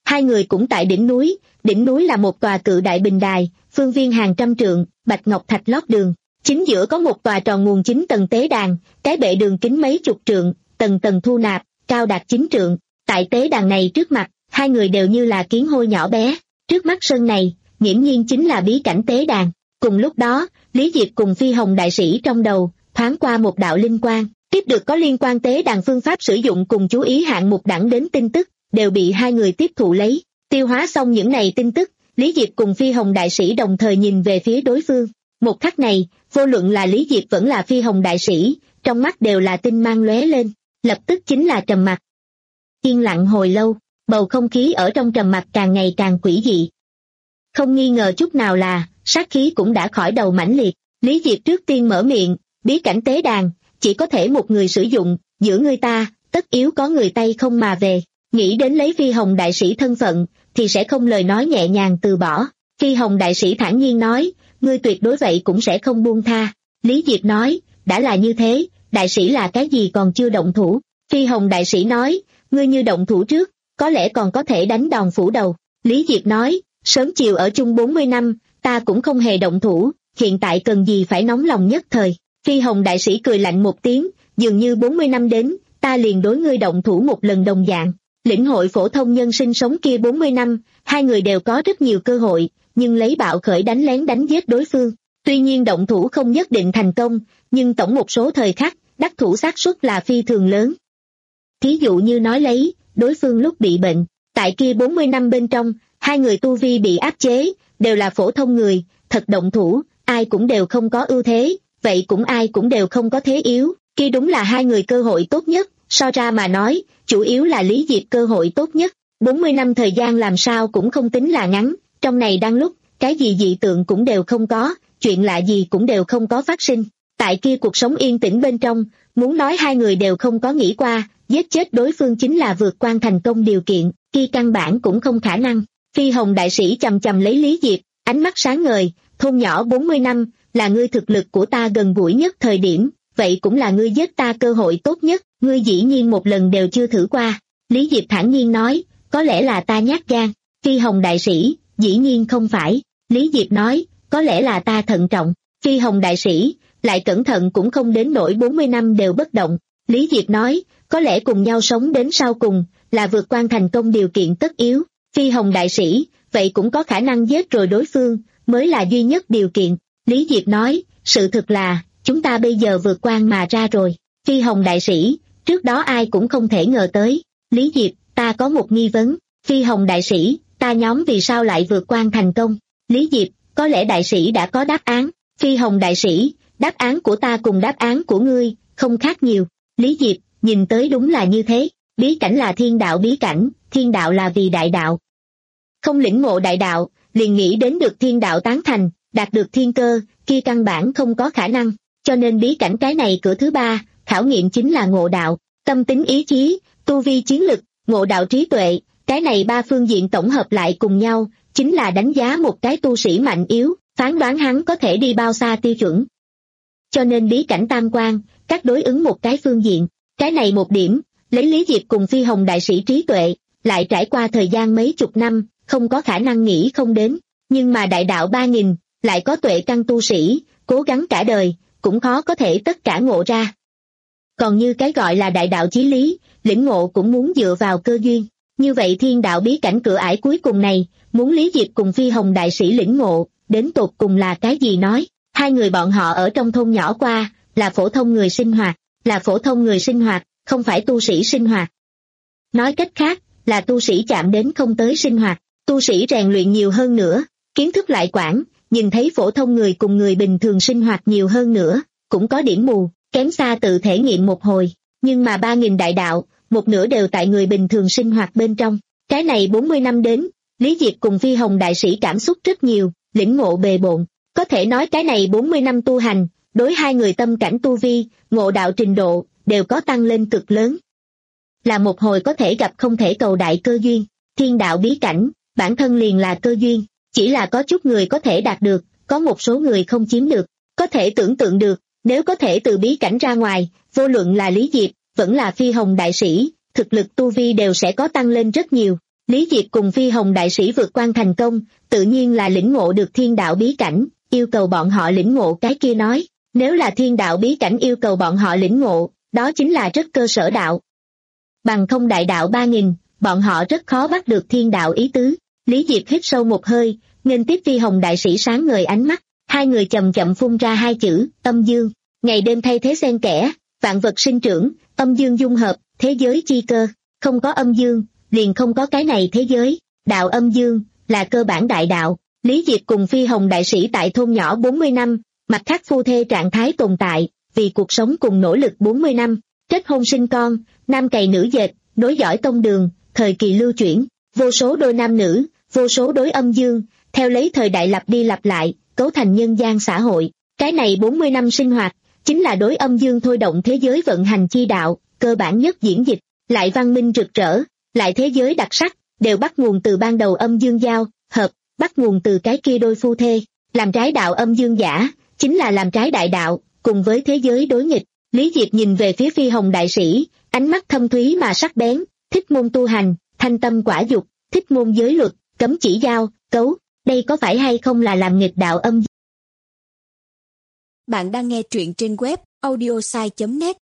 Hai người cũng tại đỉnh núi, đỉnh núi là một tòa cự đại bình đài, phương viên hàng trăm trượng, bạch ngọc thạch lót đường. Chính giữa có một tòa tròn nguồn chín tầng tế đàn, cái bệ đường kính mấy chục trượng, tầng tầng thu nạp, cao đạt chín trượng. Tại tế đàn này trước mặt, hai người đều như là kiến hôi nhỏ bé. Trước mắt sân này, nghiễm nhiên chính là bí cảnh tế đàn. Cùng lúc đó, Lý Diệp cùng Phi Hồng đại sĩ trong đầu thoáng qua một đạo linh quang, tiếp được có liên quan tế đàn phương pháp sử dụng cùng chú ý hạng mục đẳng đến tin tức, đều bị hai người tiếp thụ lấy. Tiêu hóa xong những này tin tức, Lý Diệp cùng Phi Hồng đại sĩ đồng thời nhìn về phía đối phương. Một khắc này, vô luận là Lý Diệp vẫn là Phi Hồng đại sĩ, trong mắt đều là tinh mang lóe lên, lập tức chính là trầm mặc. Yên lặng hồi lâu, bầu không khí ở trong trầm mặc càng ngày càng quỷ dị. Không nghi ngờ chút nào là, sát khí cũng đã khỏi đầu mãnh liệt. Lý Diệp trước tiên mở miệng, bí cảnh tế đàn, chỉ có thể một người sử dụng, giữa người ta, tất yếu có người tay không mà về. Nghĩ đến lấy Phi Hồng đại sĩ thân phận, thì sẽ không lời nói nhẹ nhàng từ bỏ. Phi Hồng đại sĩ thản nhiên nói, ngươi tuyệt đối vậy cũng sẽ không buông tha. Lý Diệp nói, đã là như thế, đại sĩ là cái gì còn chưa động thủ. Phi Hồng đại sĩ nói, ngươi như động thủ trước, có lẽ còn có thể đánh đòn phủ đầu. Lý Diệp nói, sớm chiều ở chung bốn mươi năm, ta cũng không hề động thủ, hiện tại cần gì phải nóng lòng nhất thời. Phi Hồng đại sĩ cười lạnh một tiếng, dường như bốn mươi năm đến, ta liền đối ngươi động thủ một lần đồng dạng. Lĩnh hội phổ thông nhân sinh sống kia bốn mươi năm, hai người đều có rất nhiều cơ hội, nhưng lấy bạo khởi đánh lén đánh giết đối phương. Tuy nhiên động thủ không nhất định thành công, nhưng tổng một số thời khắc, đắc thủ xác suất là phi thường lớn. Thí dụ như nói lấy, đối phương lúc bị bệnh, tại kia bốn mươi năm bên trong, hai người tu vi bị áp chế, đều là phổ thông người, thật động thủ, ai cũng đều không có ưu thế, vậy cũng ai cũng đều không có thế yếu, kia đúng là hai người cơ hội tốt nhất, so ra mà nói, chủ yếu là Lý Diệp cơ hội tốt nhất. bốn mươi năm thời gian làm sao cũng không tính là ngắn, trong này đang lúc, cái gì dị tượng cũng đều không có, chuyện lạ gì cũng đều không có phát sinh. Tại kia cuộc sống yên tĩnh bên trong, muốn nói hai người đều không có nghĩ qua, giết chết đối phương chính là vượt qua thành công điều kiện, kia căn bản cũng không khả năng. Phi Hồng đại sĩ chầm chầm lấy Lý Diệp, ánh mắt sáng ngời, thôn nhỏ bốn mươi năm, là ngươi thực lực của ta gần gũi nhất thời điểm, vậy cũng là ngươi giết ta cơ hội tốt nhất, ngươi dĩ nhiên một lần đều chưa thử qua. Lý Diệp thản nhiên nói, có lẽ là ta nhát gan. Phi Hồng đại sĩ, dĩ nhiên không phải. Lý Diệp nói, có lẽ là ta thận trọng. Phi Hồng đại sĩ, lại cẩn thận cũng không đến nỗi bốn mươi năm đều bất động. Lý Diệp nói, có lẽ cùng nhau sống đến sau cùng, là vượt qua thành công điều kiện tất yếu. Phi Hồng đại sĩ, vậy cũng có khả năng giết rồi đối phương, mới là duy nhất điều kiện. Lý Diệp nói, sự thực là, chúng ta bây giờ vượt qua mà ra rồi. Phi Hồng đại sĩ, trước đó ai cũng không thể ngờ tới. Lý Diệp, ta có một nghi vấn. Phi Hồng đại sĩ, ta nhóm vì sao lại vượt qua thành công? Lý Diệp, có lẽ đại sĩ đã có đáp án. Phi Hồng đại sĩ, đáp án của ta cùng đáp án của ngươi, không khác nhiều. Lý Diệp, nhìn tới đúng là như thế. Bí cảnh là thiên đạo bí cảnh, thiên đạo là vì đại đạo. Không lĩnh ngộ đại đạo, liền nghĩ đến được thiên đạo tán thành, đạt được thiên cơ, kia căn bản không có khả năng. Cho nên bí cảnh cái này cửa thứ ba, khảo nghiệm chính là ngộ đạo, tâm tính ý chí, tu vi chiến lực, ngộ đạo trí tuệ, cái này ba phương diện tổng hợp lại cùng nhau, chính là đánh giá một cái tu sĩ mạnh yếu, phán đoán hắn có thể đi bao xa tiêu chuẩn. Cho nên bí cảnh tam quan, các đối ứng một cái phương diện, cái này một điểm, lấy Lý Diệp cùng Phi Hồng đại sĩ trí tuệ, lại trải qua thời gian mấy chục năm, không có khả năng nghĩ không đến, nhưng mà đại đạo ba nghìn, lại có tuệ căn tu sĩ, cố gắng cả đời, cũng khó có thể tất cả ngộ ra. Còn như cái gọi là đại đạo chí lý, lĩnh ngộ cũng muốn dựa vào cơ duyên. Như vậy thiên đạo bí cảnh cửa ải cuối cùng này, muốn Lý Diệp cùng Phi Hồng đại sĩ lĩnh ngộ, đến tột cùng là cái gì nói? Hai người bọn họ ở trong thôn nhỏ qua, là phổ thông người sinh hoạt, là phổ thông người sinh hoạt, không phải tu sĩ sinh hoạt. Nói cách khác, là tu sĩ chạm đến không tới sinh hoạt, tu sĩ rèn luyện nhiều hơn nữa, kiến thức lại quảng, nhìn thấy phổ thông người cùng người bình thường sinh hoạt nhiều hơn nữa, cũng có điểm mù, kém xa tự thể nghiệm một hồi, nhưng mà ba nghìn đại đạo, một nửa đều tại người bình thường sinh hoạt bên trong. Cái này bốn mươi năm đến, Lý Diệp cùng Phi Hồng đại sĩ cảm xúc rất nhiều, lĩnh ngộ bề bộn, có thể nói cái này bốn mươi năm tu hành, đối hai người tâm cảnh tu vi, ngộ đạo trình độ, đều có tăng lên cực lớn. Là một hồi có thể gặp không thể cầu đại cơ duyên, thiên đạo bí cảnh, bản thân liền là cơ duyên, chỉ là có chút người có thể đạt được, có một số người không chiếm được, có thể tưởng tượng được, nếu có thể từ bí cảnh ra ngoài, vô luận là Lý Diệp, vẫn là Phi Hồng đại sĩ, thực lực tu vi đều sẽ có tăng lên rất nhiều. Lý Diệp cùng Phi Hồng đại sĩ vượt quan thành công, tự nhiên là lĩnh ngộ được thiên đạo bí cảnh, yêu cầu bọn họ lĩnh ngộ cái kia nói, nếu là thiên đạo bí cảnh yêu cầu bọn họ lĩnh ngộ, đó chính là rất cơ sở đạo. Bằng không đại đạo ba nghìn, bọn họ rất khó bắt được thiên đạo ý tứ. Lý Diệp hít sâu một hơi, nghênh tiếp Phi Hồng đại sĩ sáng ngời ánh mắt, hai người chậm chậm phun ra hai chữ, âm dương, ngày đêm thay thế xen kẽ, vạn vật sinh trưởng, âm dương dung hợp, thế giới chi cơ, không có âm dương, liền không có cái này thế giới, đạo âm dương, là cơ bản đại đạo. Lý Diệp cùng Phi Hồng đại sĩ tại thôn nhỏ bốn mươi năm, mặt khác phu thê trạng thái tồn tại, vì cuộc sống cùng nỗ lực bốn mươi năm, kết hôn sinh con, nam cày nữ dệt, nối dõi tông đường, thời kỳ lưu chuyển, vô số đôi nam nữ, vô số đối âm dương, theo lấy thời đại lặp đi lặp lại, cấu thành nhân gian xã hội. Cái này bốn mươi năm sinh hoạt, chính là đối âm dương thôi động thế giới vận hành chi đạo, cơ bản nhất diễn dịch, lại văn minh rực rỡ, lại thế giới đặc sắc, đều bắt nguồn từ ban đầu âm dương giao, hợp, bắt nguồn từ cái kia đôi phu thê, làm trái đạo âm dương giả, chính là làm trái đại đạo, cùng với thế giới đối nghịch. Lý Diệp nhìn về phía Phi Hồng đại sĩ, ánh mắt thâm thúy mà sắc bén, thích môn tu hành, thanh tâm quả dục, thích môn giới luật, cấm chỉ giao, cấu, đây có phải hay không là làm nghịch đạo âm? Bạn đang nghe truyện trên web audiosai chấm net.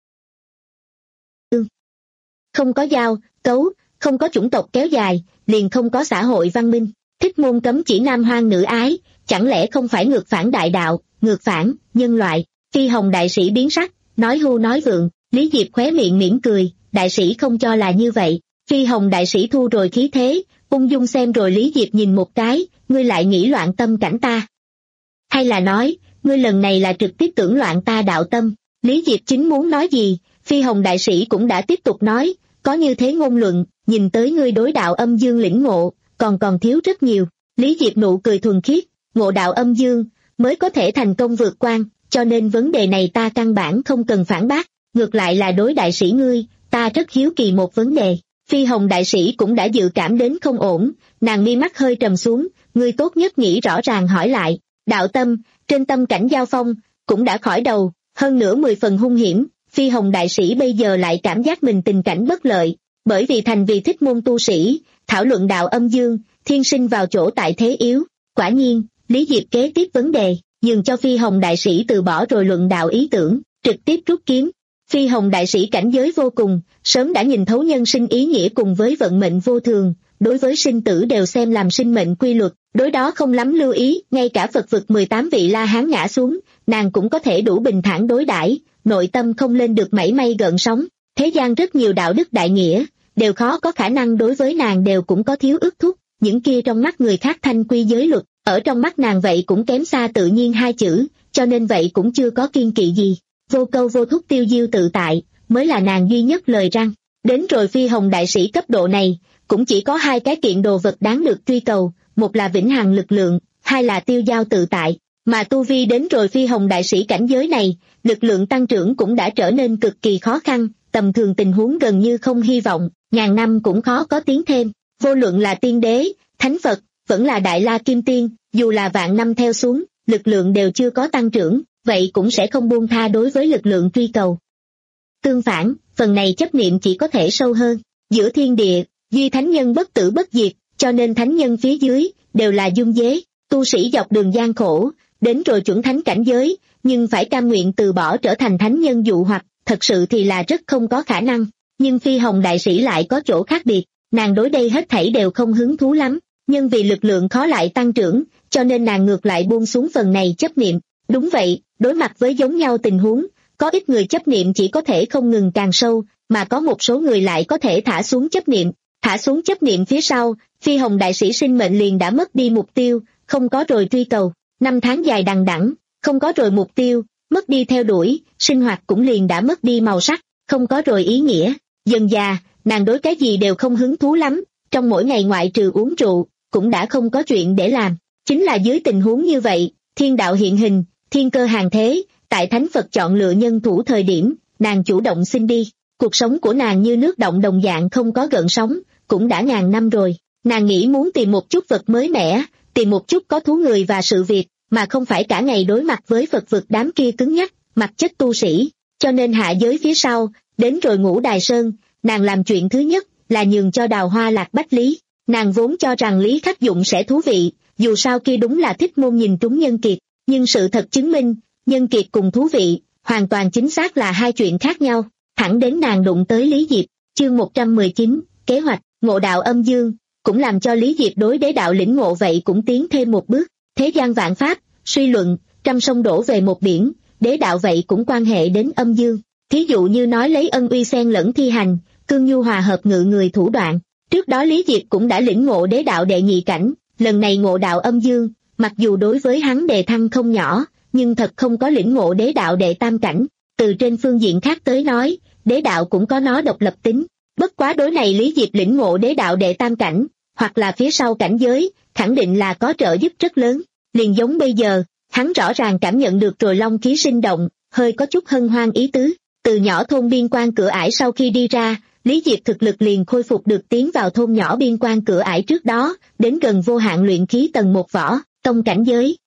Không có giao, cấu, không có chủng tộc kéo dài, liền không có xã hội văn minh. Thích môn cấm chỉ nam hoang nữ ái, chẳng lẽ không phải ngược phản đại đạo, ngược phản nhân loại? Phi Hồng đại sĩ biến sắc, nói hưu nói vượng. Lý Diệp khóe miệng mỉm cười, đại sĩ không cho là như vậy. Phi Hồng đại sĩ thu rồi khí thế, ung dung xem rồi Lý Diệp nhìn một cái, ngươi lại nghĩ loạn tâm cảnh ta? Hay là nói, ngươi lần này là trực tiếp tưởng loạn ta đạo tâm? Lý Diệp chính muốn nói gì, Phi Hồng đại sĩ cũng đã tiếp tục nói, có như thế ngôn luận, nhìn tới ngươi đối đạo âm dương lĩnh ngộ, còn còn thiếu rất nhiều. Lý Diệp nụ cười thuần khiết, ngộ đạo âm dương, mới có thể thành công vượt quan, cho nên vấn đề này ta căn bản không cần phản bác, ngược lại là đối đại sĩ ngươi, ta rất hiếu kỳ một vấn đề. Phi Hồng đại sĩ cũng đã dự cảm đến không ổn, nàng mi mắt hơi trầm xuống, ngươi tốt nhất nghĩ rõ ràng hỏi lại, đạo tâm, trên tâm cảnh giao phong, cũng đã khỏi đầu, hơn nữa mười phần hung hiểm. Phi Hồng đại sĩ bây giờ lại cảm giác mình tình cảnh bất lợi, bởi vì thành vì thích môn tu sĩ, thảo luận đạo âm dương, thiên sinh vào chỗ tại thế yếu. Quả nhiên, Lý Diệp kế tiếp vấn đề, nhường cho Phi Hồng đại sĩ từ bỏ rồi luận đạo ý tưởng, trực tiếp rút kiếm. Phi Hồng đại sĩ cảnh giới vô cùng, sớm đã nhìn thấu nhân sinh ý nghĩa cùng với vận mệnh vô thường, đối với sinh tử đều xem làm sinh mệnh quy luật, đối đó không lắm lưu ý, ngay cả Phật vực mười tám vị La Hán ngã xuống, nàng cũng có thể đủ bình thản đối đãi, nội tâm không lên được mảy may gợn sóng. Thế gian rất nhiều đạo đức đại nghĩa, đều khó có khả năng đối với nàng đều cũng có thiếu ước thúc, những kia trong mắt người khác thanh quy giới luật, ở trong mắt nàng vậy cũng kém xa tự nhiên hai chữ, cho nên vậy cũng chưa có kiên kỵ gì. Vô câu vô thúc tiêu diêu tự tại, mới là nàng duy nhất lời răng. Đến rồi Phi Hồng đại sĩ cấp độ này, cũng chỉ có hai cái kiện đồ vật đáng được truy cầu, một là vĩnh hằng lực lượng, hai là tiêu dao tự tại. Mà tu vi đến rồi Phi Hồng đại sĩ cảnh giới này, lực lượng tăng trưởng cũng đã trở nên cực kỳ khó khăn, tầm thường tình huống gần như không hy vọng, ngàn năm cũng khó có tiến thêm. Vô luận là tiên đế, thánh Phật, vẫn là đại la kim tiên, dù là vạn năm theo xuống, lực lượng đều chưa có tăng trưởng, vậy cũng sẽ không buông tha đối với lực lượng truy cầu. Tương phản, phần này chấp niệm chỉ có thể sâu hơn. Giữa thiên địa, duy thánh nhân bất tử bất diệt, cho nên thánh nhân phía dưới, đều là dung dế, tu sĩ dọc đường gian khổ, đến rồi chuẩn thánh cảnh giới, nhưng phải cam nguyện từ bỏ trở thành thánh nhân dụ hoặc, thật sự thì là rất không có khả năng. Nhưng Phi Hồng đại sĩ lại có chỗ khác biệt, nàng đối đây hết thảy đều không hứng thú lắm, nhưng vì lực lượng khó lại tăng trưởng, cho nên nàng ngược lại buông xuống phần này chấp niệm. Đúng vậy, đối mặt với giống nhau tình huống, có ít người chấp niệm chỉ có thể không ngừng càng sâu, mà có một số người lại có thể thả xuống chấp niệm. Thả xuống chấp niệm phía sau, Phi Hồng đại sĩ sinh mệnh liền đã mất đi mục tiêu, không có rồi truy cầu. Năm tháng dài đằng đẵng, không có rồi mục tiêu, mất đi theo đuổi, sinh hoạt cũng liền đã mất đi màu sắc, không có rồi ý nghĩa. Dần già, nàng đối cái gì đều không hứng thú lắm, trong mỗi ngày ngoại trừ uống rượu, cũng đã không có chuyện để làm. Chính là dưới tình huống như vậy, thiên đạo hiện hình, thiên cơ hàng thế, tại Thánh Phật chọn lựa nhân thủ thời điểm, nàng chủ động xin đi. Cuộc sống của nàng như nước động đồng dạng không có gợn sóng, cũng đã ngàn năm rồi. Nàng nghĩ muốn tìm một chút vật mới mẻ, tìm một chút có thú người và sự việc, mà không phải cả ngày đối mặt với Phật vực đám kia cứng nhắc, mặc chất tu sĩ. Cho nên hạ giới phía sau, đến rồi Ngũ Đài Sơn, nàng làm chuyện thứ nhất là nhường cho Đào Hoa Lạc Bách Lý. Nàng vốn cho rằng Lý Khắc Dụng sẽ thú vị, dù sao kia đúng là thích môn nhìn trúng Nhân Kiệt, nhưng sự thật chứng minh, Nhân Kiệt cùng thú vị, hoàn toàn chính xác là hai chuyện khác nhau, thẳng đến nàng đụng tới Lý Diệp, chương một trăm mười chín, kế hoạch, ngộ đạo âm dương, cũng làm cho Lý Diệp đối đế đạo lĩnh ngộ vậy cũng tiến thêm một bước, thế gian vạn pháp, suy luận, trăm sông đổ về một biển, đế đạo vậy cũng quan hệ đến âm dương, thí dụ như nói lấy ân uy xen lẫn thi hành, cương nhu hòa hợp ngự người thủ đoạn, trước đó Lý Diệp cũng đã lĩnh ngộ đế đạo đệ nhị cảnh, lần này ngộ đạo âm dương, mặc dù đối với hắn đề thăng không nhỏ, nhưng thật không có lĩnh ngộ đế đạo đệ tam cảnh, từ trên phương diện khác tới nói, đế đạo cũng có nó độc lập tính, bất quá đối này Lý Diệp lĩnh ngộ đế đạo đệ tam cảnh, hoặc là phía sau cảnh giới, khẳng định là có trợ giúp rất lớn, liền giống bây giờ, hắn rõ ràng cảm nhận được rồi long khí sinh động, hơi có chút hân hoan ý tứ, từ nhỏ thôn biên quan cửa ải sau khi đi ra, Lý Diệp thực lực liền khôi phục được tiến vào thôn nhỏ biên quan cửa ải trước đó, đến gần vô hạn luyện khí tầng một võ, tông cảnh giới.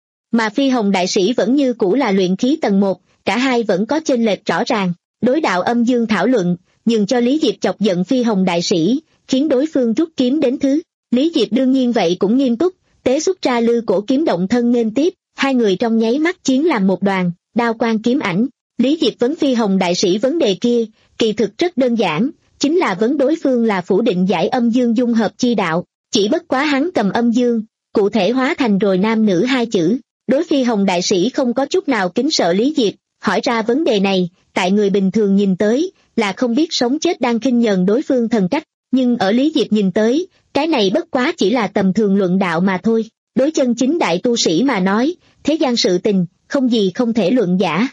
Mà Phi Hồng đại sĩ vẫn như cũ là luyện khí tầng một, cả hai vẫn có chênh lệch rõ ràng, đối đạo âm dương thảo luận, nhường cho Lý Diệp chọc giận Phi Hồng đại sĩ, khiến đối phương rút kiếm đến thứ. Lý Diệp đương nhiên vậy cũng nghiêm túc, tế xuất ra lư cổ kiếm động thân nghênh tiếp, hai người trong nháy mắt chiến làm một đoàn, đao quang kiếm ảnh. Lý Diệp vấn Phi Hồng đại sĩ vấn đề kia, kỳ thực rất đơn giản, chính là vấn đối phương là phủ định giải âm dương dung hợp chi đạo, chỉ bất quá hắn cầm âm dương, cụ thể hóa thành rồi nam nữ hai chữ. Đối Phi Hồng đại sĩ không có chút nào kính sợ Lý Diệp, hỏi ra vấn đề này, tại người bình thường nhìn tới, là không biết sống chết đang khinh nhờn đối phương thần cách, nhưng ở Lý Diệp nhìn tới, cái này bất quá chỉ là tầm thường luận đạo mà thôi. Đối chân chính đại tu sĩ mà nói, thế gian sự tình, không gì không thể luận giả.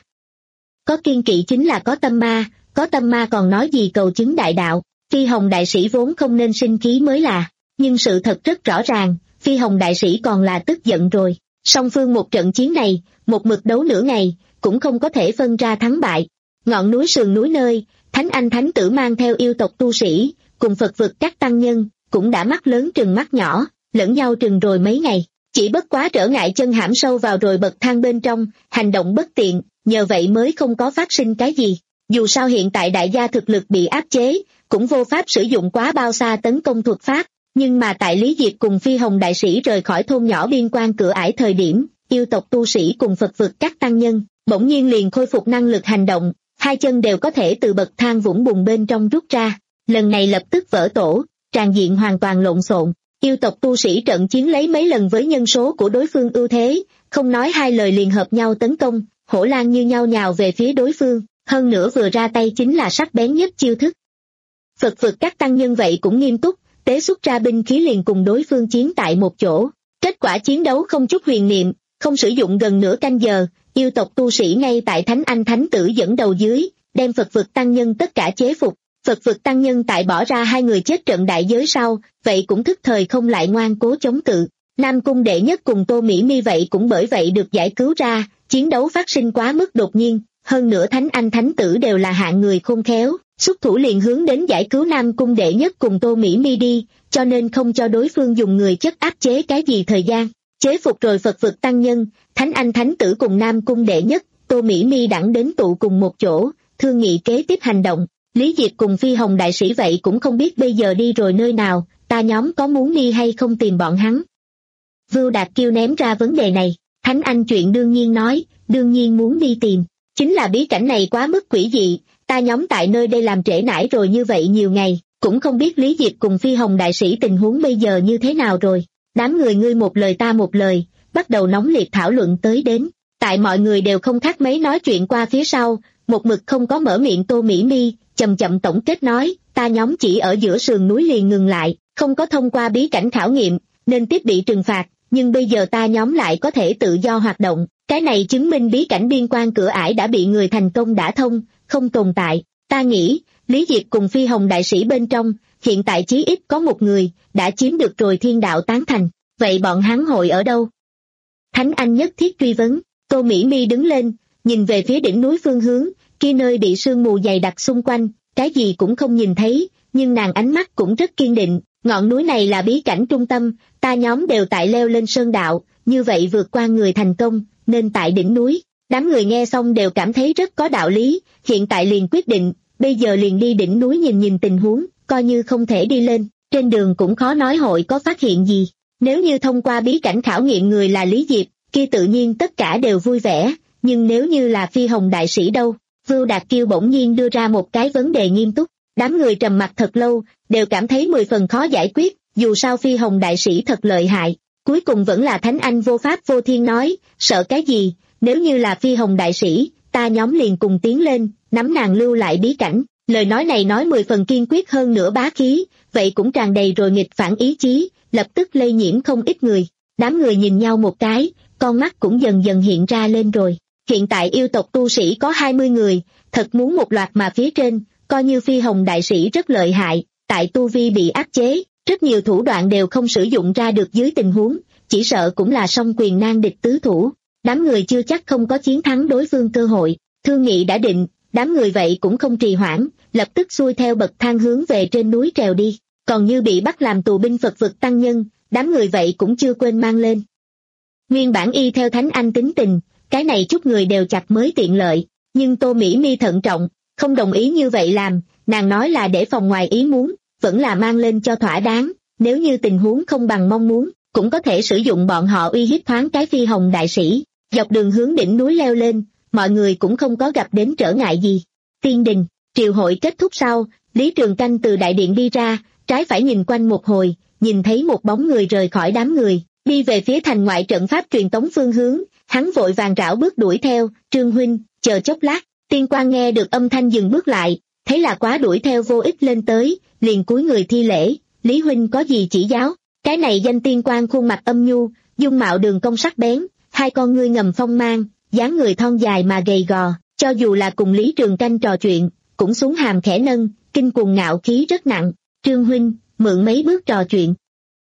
Có kiên kỵ chính là có tâm ma, có tâm ma còn nói gì cầu chứng đại đạo, Phi Hồng đại sĩ vốn không nên sinh khí mới là, nhưng sự thật rất rõ ràng, Phi Hồng đại sĩ còn là tức giận rồi. Song phương một trận chiến này, một mực đấu nửa ngày, cũng không có thể phân ra thắng bại. Ngọn núi sườn núi nơi, Thánh Anh Thánh Tử mang theo yêu tộc tu sĩ, cùng Phật vực các tăng nhân, cũng đã mắt lớn trừng mắt nhỏ, lẫn nhau trừng rồi mấy ngày. Chỉ bất quá trở ngại chân hãm sâu vào rồi bậc thang bên trong, hành động bất tiện, nhờ vậy mới không có phát sinh cái gì. Dù sao hiện tại đại gia thực lực bị áp chế, cũng vô pháp sử dụng quá bao xa tấn công thuật pháp. Nhưng mà tại Lý Diệp cùng Phi Hồng đại sĩ rời khỏi thôn nhỏ biên quan cửa ải thời điểm, yêu tộc tu sĩ cùng Phật vực các tăng nhân, bỗng nhiên liền khôi phục năng lực hành động, hai chân đều có thể từ bậc thang vũng bùn bên trong rút ra. Lần này lập tức vỡ tổ, tràn diện hoàn toàn lộn xộn. Yêu tộc tu sĩ trận chiến lấy mấy lần với nhân số của đối phương ưu thế, không nói hai lời liền hợp nhau tấn công, hổ lang như nhau nhào về phía đối phương, hơn nữa vừa ra tay chính là sắc bén nhất chiêu thức. Phật vực các tăng nhân vậy cũng nghiêm túc, tế xuất ra binh khí liền cùng đối phương chiến tại một chỗ. Kết quả chiến đấu không chút huyền niệm, không sử dụng gần nửa canh giờ, yêu tộc tu sĩ ngay tại Thánh Anh Thánh Tử dẫn đầu dưới, đem Phật vực tăng nhân tất cả chế phục. Phật vực tăng nhân tại bỏ ra hai người chết trận đại giới sau, vậy cũng thức thời không lại ngoan cố chống cự. Nam Cung đệ nhất cùng Tô Mỹ Mi vậy cũng bởi vậy được giải cứu ra, chiến đấu phát sinh quá mức đột nhiên, hơn nữa Thánh Anh Thánh Tử đều là hạng người khôn khéo, xuất thủ liền hướng đến giải cứu Nam Cung đệ nhất cùng Tô Mỹ Mi đi, cho nên không cho đối phương dùng người chất áp chế cái gì thời gian. Chế phục rồi Phật vực tăng nhân, Thánh Anh Thánh Tử cùng Nam Cung đệ nhất, Tô Mỹ Mi đẳng đến tụ cùng một chỗ, thương nghị kế tiếp hành động. Lý Diệp cùng Phi Hồng đại sĩ vậy cũng không biết bây giờ đi rồi nơi nào, ta nhóm có muốn đi hay không tìm bọn hắn. Vưu Đạt Kiêu ném ra vấn đề này, Thánh Anh chuyện đương nhiên nói, đương nhiên muốn đi tìm, chính là bí cảnh này quá mức quỷ dị, ta nhóm tại nơi đây làm trễ nải rồi như vậy nhiều ngày, cũng không biết Lý Diệp cùng Phi Hồng đại sĩ tình huống bây giờ như thế nào rồi. Đám người ngươi một lời ta một lời, bắt đầu nóng liệt thảo luận tới đến, tại mọi người đều không khác mấy nói chuyện qua phía sau, một mực không có mở miệng Tô Mỹ Mi, chậm chậm tổng kết nói, ta nhóm chỉ ở giữa sườn núi liền ngừng lại, không có thông qua bí cảnh khảo nghiệm, nên tiếp bị trừng phạt, nhưng bây giờ ta nhóm lại có thể tự do hoạt động, cái này chứng minh bí cảnh biên quan cửa ải đã bị người thành công đả thông, không tồn tại. Ta nghĩ, Lý Diệp cùng Phi Hồng đại sĩ bên trong, hiện tại chí ít có một người, đã chiếm được rồi thiên đạo tán thành, vậy bọn hắn hội ở đâu? Thánh Anh nhất thiết truy vấn, Tô Mỹ Mi đứng lên, nhìn về phía đỉnh núi phương hướng, kia nơi bị sương mù dày đặc xung quanh, cái gì cũng không nhìn thấy, nhưng nàng ánh mắt cũng rất kiên định, ngọn núi này là bí cảnh trung tâm, ta nhóm đều tại leo lên sơn đạo, như vậy vượt qua người thành công, nên tại đỉnh núi. Đám người nghe xong đều cảm thấy rất có đạo lý, hiện tại liền quyết định, bây giờ liền đi đỉnh núi nhìn nhìn tình huống, coi như không thể đi lên, trên đường cũng khó nói hội có phát hiện gì. Nếu như thông qua bí cảnh khảo nghiệm người là Lý Diệp, kia tự nhiên tất cả đều vui vẻ, nhưng nếu như là Phi Hồng đại sĩ đâu? Vưu Đạt Kiêu bỗng nhiên đưa ra một cái vấn đề nghiêm túc, đám người trầm mặc thật lâu, đều cảm thấy mười phần khó giải quyết, dù sao Phi Hồng đại sĩ thật lợi hại. Cuối cùng vẫn là Thánh Anh vô pháp vô thiên nói, sợ cái gì, nếu như là Phi Hồng đại sĩ, ta nhóm liền cùng tiến lên, nắm nàng lưu lại bí cảnh. Lời nói này nói mười phần kiên quyết hơn nữa bá khí, vậy cũng tràn đầy rồi nghịch phản ý chí, lập tức lây nhiễm không ít người. Đám người nhìn nhau một cái, con mắt cũng dần dần hiện ra lên rồi. Hiện tại yêu tộc tu sĩ có hai mươi người, thật muốn một loạt mà phía trên, coi như Phi Hồng đại sĩ rất lợi hại, tại tu vi bị áp chế, rất nhiều thủ đoạn đều không sử dụng ra được dưới tình huống, chỉ sợ cũng là song quyền nan địch tứ thủ. Đám người chưa chắc không có chiến thắng đối phương cơ hội, thương nghị đã định, đám người vậy cũng không trì hoãn, lập tức xuôi theo bậc thang hướng về trên núi trèo đi. Còn như bị bắt làm tù binh Phật vực tăng nhân, đám người vậy cũng chưa quên mang lên. Nguyên bản y theo Thánh Anh tính tình, cái này chút người đều chặt mới tiện lợi, nhưng Tô Mỹ Mi thận trọng, không đồng ý như vậy làm, nàng nói là để phòng ngoài ý muốn, vẫn là mang lên cho thỏa đáng, nếu như tình huống không bằng mong muốn, cũng có thể sử dụng bọn họ uy hiếp thoáng cái Phi Hồng đại sĩ. Dọc đường hướng đỉnh núi leo lên, mọi người cũng không có gặp đến trở ngại gì. Tiên đình, triều hội kết thúc sau, Lý Trường Canh từ đại điện đi ra, trái phải nhìn quanh một hồi, nhìn thấy một bóng người rời khỏi đám người, đi về phía thành ngoại trận pháp truyền tống phương hướng, hắn vội vàng rảo bước đuổi theo, Trương huynh, chờ chốc lát. Tiên Quan nghe được âm thanh dừng bước lại, thấy là quá đuổi theo vô ích lên tới, liền cúi người thi lễ, Lý huynh có gì chỉ giáo? Cái này danh Tiên Quan khuôn mặt âm nhu, dung mạo đường cong sắc bén, hai con ngươi ngầm phong mang, dáng người thon dài mà gầy gò, cho dù là cùng Lý Trường Canh trò chuyện, cũng xuống hàm khẽ nâng, kinh cuồng ngạo khí rất nặng. Trương huynh, mượn mấy bước trò chuyện.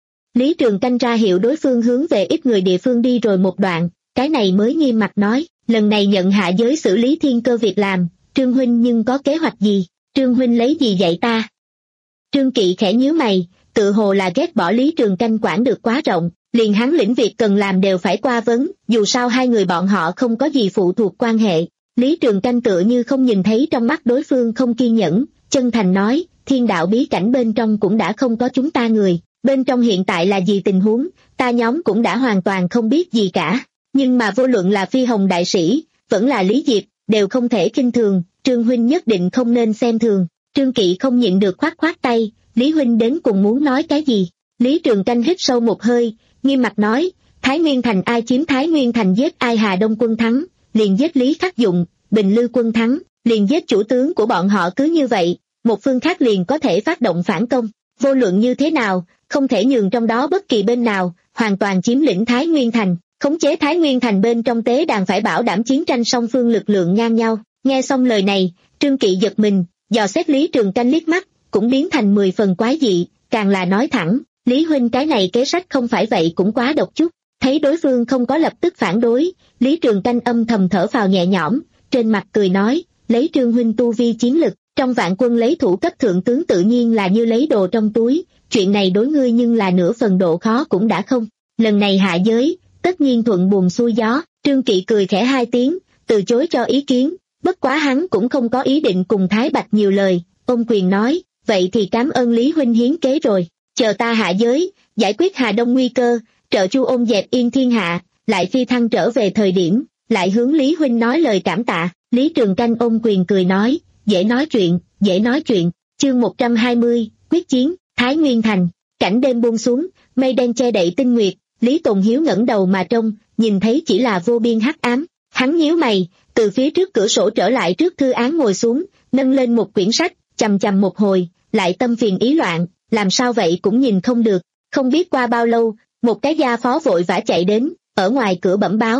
Lý Trường Canh ra hiệu đối phương hướng về ít người địa phương đi rồi một đoạn, cái này mới nghiêm mặt nói, lần này nhận hạ giới xử lý thiên cơ việc làm, Trương huynh nhưng có kế hoạch gì? Trương huynh lấy gì dạy ta? Trương Kỵ khẽ nhíu mày, tự hồ là ghét bỏ Lý Trường Canh quản được quá rộng, liền hắn lĩnh việc cần làm đều phải qua vấn, dù sao hai người bọn họ không có gì phụ thuộc quan hệ. Lý Trường Canh tựa như không nhìn thấy trong mắt đối phương không kiên nhẫn, chân thành nói, thiên đạo bí cảnh bên trong cũng đã không có chúng ta người, bên trong hiện tại là gì tình huống, ta nhóm cũng đã hoàn toàn không biết gì cả, nhưng mà vô luận là Phi Hồng đại sĩ, vẫn là Lý Diệp, đều không thể khinh thường, Trương huynh nhất định không nên xem thường. Trương Kỵ không nhịn được khoát khoát tay, Lý huynh đến cùng muốn nói cái gì? Lý Trường Canh hít sâu một hơi, nghiêm mặt nói, Thái Nguyên Thành ai chiếm Thái Nguyên Thành giết ai Hà Đông quân thắng, liền giết Lý Khắc Dụng, Bình Lư quân thắng, liền giết chủ tướng của bọn họ, cứ như vậy, một phương khác liền có thể phát động phản công, vô luận như thế nào, không thể nhường trong đó bất kỳ bên nào, hoàn toàn chiếm lĩnh Thái Nguyên Thành, khống chế Thái Nguyên Thành bên trong tế đàn phải bảo đảm chiến tranh song phương lực lượng ngang nhau. Nghe xong lời này, Trương Kỵ giật mình, dò xét Lý Trường Canh liếc mắt, cũng biến thành mười phần quái dị, càng là nói thẳng, Lý huynh cái này kế sách không phải vậy cũng quá độc chút. Thấy đối phương không có lập tức phản đối, Lý Trường Canh âm thầm thở phào nhẹ nhõm, trên mặt cười nói, lấy Trương huynh tu vi chiến lực, trong vạn quân lấy thủ cấp thượng tướng tự nhiên là như lấy đồ trong túi, chuyện này đối ngươi nhưng là nửa phần độ khó cũng đã không. Lần này hạ giới, tất nhiên thuận buồm xuôi gió. Trương Kỵ cười khẽ hai tiếng, từ chối cho ý kiến, bất quá hắn cũng không có ý định cùng Thái Bạch nhiều lời, ôm quyền nói, vậy thì cảm ơn Lý huynh hiến kế rồi, chờ ta hạ giới, giải quyết Hà Đông nguy cơ, trợ Chu ôn dẹp yên thiên hạ, lại phi thăng trở về thời điểm, lại hướng Lý huynh nói lời cảm tạ. Lý Trường Canh ôm quyền cười nói, dễ nói chuyện, dễ nói chuyện. Chương một trăm hai mươi, quyết chiến, Thái Nguyên Thành. Cảnh đêm buông xuống, mây đen che đậy tinh nguyệt, Lý Tùng Hiếu ngẩng đầu mà trông, nhìn thấy chỉ là vô biên hắc ám. Hắn nhíu mày, từ phía trước cửa sổ trở lại trước thư án ngồi xuống, nâng lên một quyển sách, chằm chằm một hồi, lại tâm phiền ý loạn, làm sao vậy cũng nhìn không được. Không biết qua bao lâu, một cái gia phó vội vã chạy đến, ở ngoài cửa bẩm báo.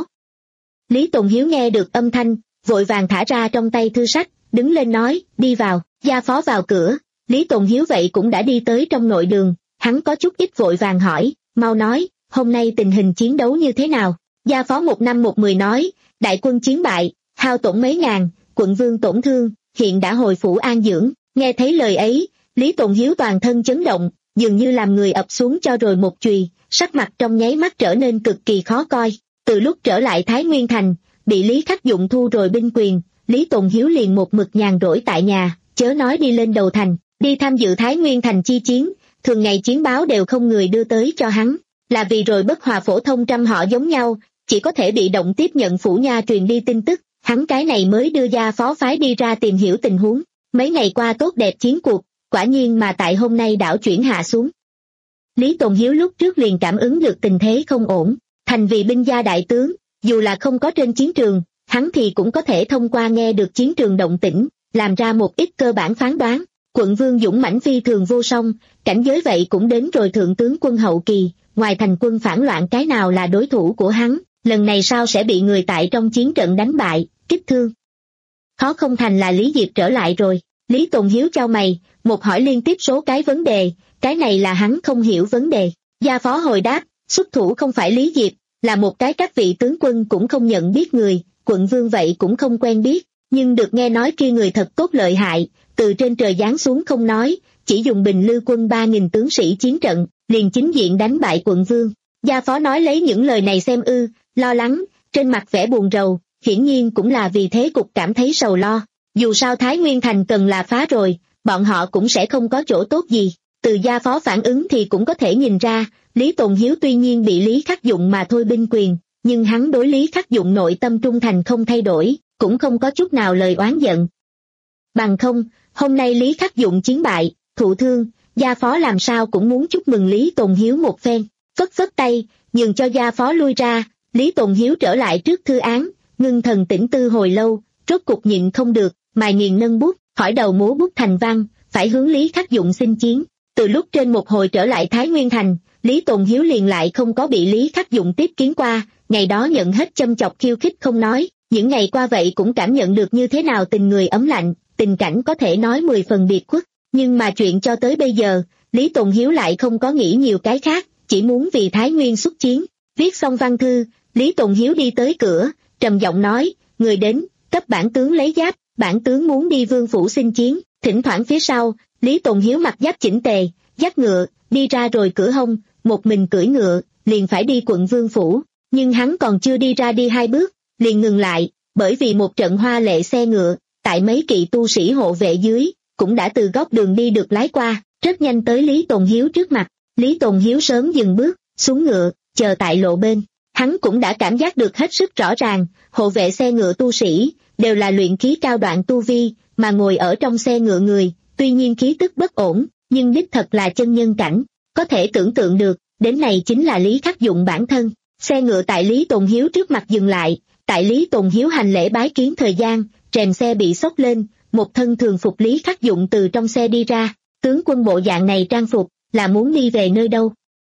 Lý Tùng Hiếu nghe được âm thanh, vội vàng thả ra trong tay thư sách, đứng lên nói, đi vào. Gia phó vào cửa, Lý Tùng Hiếu vậy cũng đã đi tới trong nội đường, hắn có chút ít vội vàng hỏi, mau nói, hôm nay tình hình chiến đấu như thế nào? Gia phó một năm một mười nói, đại quân chiến bại, hao tổn mấy ngàn, quận vương tổn thương, hiện đã hồi phủ an dưỡng. Nghe thấy lời ấy, Lý Tùng Hiếu toàn thân chấn động, dường như làm người ập xuống cho rồi một chùy, sắc mặt trong nháy mắt trở nên cực kỳ khó coi. Từ lúc trở lại Thái Nguyên Thành, bị Lý Khắc Dụng thu rồi binh quyền, Lý Tùng Hiếu liền một mực nhàn rỗi tại nhà, chớ nói đi lên đầu thành, đi tham dự Thái Nguyên Thành chi chiến, thường ngày chiến báo đều không người đưa tới cho hắn, là vì rồi bất hòa phổ thông trăm họ giống nhau, chỉ có thể bị động tiếp nhận phủ nha truyền đi tin tức, hắn cái này mới đưa Gia Phó phái đi ra tìm hiểu tình huống. Mấy ngày qua tốt đẹp chiến cuộc, quả nhiên mà tại hôm nay đảo chuyển hạ xuống. Lý Tồn Hiếu lúc trước liền cảm ứng được tình thế không ổn, thành vì binh gia đại tướng, dù là không có trên chiến trường, hắn thì cũng có thể thông qua nghe được chiến trường động tĩnh, làm ra một ít cơ bản phán đoán. Quận vương dũng mãnh phi thường vô song, cảnh giới vậy cũng đến rồi thượng tướng quân hậu kỳ, ngoài thành quân phản loạn cái nào là đối thủ của hắn, lần này sao sẽ bị người tại trong chiến trận đánh bại, kích thương. Khó không thành là Lý Diệp trở lại rồi. Lý Tồn Hiếu chau mày, một hỏi liên tiếp số cái vấn đề, cái này là hắn không hiểu vấn đề. Gia Phó hồi đáp, xuất thủ không phải Lý Diệp, là một cái các vị tướng quân cũng không nhận biết người, quận vương vậy cũng không quen biết, nhưng được nghe nói kia người thật tốt lợi hại, từ trên trời giáng xuống không nói, chỉ dùng Bình Lư quân ba nghìn tướng sĩ chiến trận, liền chính diện đánh bại quận vương. Gia Phó nói lấy những lời này xem ư, lo lắng, trên mặt vẻ buồn rầu, hiển nhiên cũng là vì thế cục cảm thấy sầu lo. Dù sao Thái Nguyên Thành cần là phá rồi, bọn họ cũng sẽ không có chỗ tốt gì. Từ Gia Phó phản ứng thì cũng có thể nhìn ra, Lý Tồn Hiếu tuy nhiên bị Lý Khắc Dụng mà thôi binh quyền, nhưng hắn đối Lý Khắc Dụng nội tâm trung thành không thay đổi, cũng không có chút nào lời oán giận. Bằng không, hôm nay Lý Khắc Dụng chiến bại, thụ thương, Gia Phó làm sao cũng muốn chúc mừng Lý Tồn Hiếu một phen, phất phất tay, nhường cho Gia Phó lui ra. Lý Tồn Hiếu trở lại trước thư án, ngưng thần tĩnh tư hồi lâu, rốt cục nhịn không được, mài nghiền nâng bút, hỏi đầu múa bút thành văn, phải hướng Lý Khắc Dụng xin chiến. Từ lúc trên một hồi trở lại Thái Nguyên Thành, Lý Tồn Hiếu liền lại không có bị Lý Khắc Dụng tiếp kiến qua, ngày đó nhận hết châm chọc khiêu khích không nói, những ngày qua vậy cũng cảm nhận được như thế nào tình người ấm lạnh, tình cảnh có thể nói mười phần biệt khuất, nhưng mà chuyện cho tới bây giờ, Lý Tồn Hiếu lại không có nghĩ nhiều cái khác, chỉ muốn vì Thái Nguyên xuất chiến. Viết xong văn thư, Lý Tồn Hiếu đi tới cửa, trầm giọng nói, người đến, cấp bản tướng lấy giáp, bản tướng muốn đi vương phủ xin chiến. Thỉnh thoảng phía sau, Lý Tồn Hiếu mặc giáp chỉnh tề, dắt ngựa, đi ra rồi cửa hông, một mình cưỡi ngựa, liền phải đi quận vương phủ, nhưng hắn còn chưa đi ra đi hai bước, liền ngừng lại, bởi vì một trận hoa lệ xe ngựa, tại mấy kỵ tu sĩ hộ vệ dưới, cũng đã từ góc đường đi được lái qua, rất nhanh tới Lý Tồn Hiếu trước mặt. Lý Tồn Hiếu sớm dừng bước, xuống ngựa, chờ tại lộ bên, hắn cũng đã cảm giác được hết sức rõ ràng, hộ vệ xe ngựa tu sĩ, đều là luyện khí cao đoạn tu vi, mà ngồi ở trong xe ngựa người, tuy nhiên khí tức bất ổn, nhưng đích thật là chân nhân cảnh, có thể tưởng tượng được, đến này chính là Lý Khắc Dụng bản thân. Xe ngựa tại Lý Tồn Hiếu trước mặt dừng lại, tại Lý Tồn Hiếu hành lễ bái kiến thời gian, rèm xe bị xốc lên, một thân thường phục Lý Khắc Dụng từ trong xe đi ra, tướng quân bộ dạng này trang phục, là muốn đi về nơi đâu?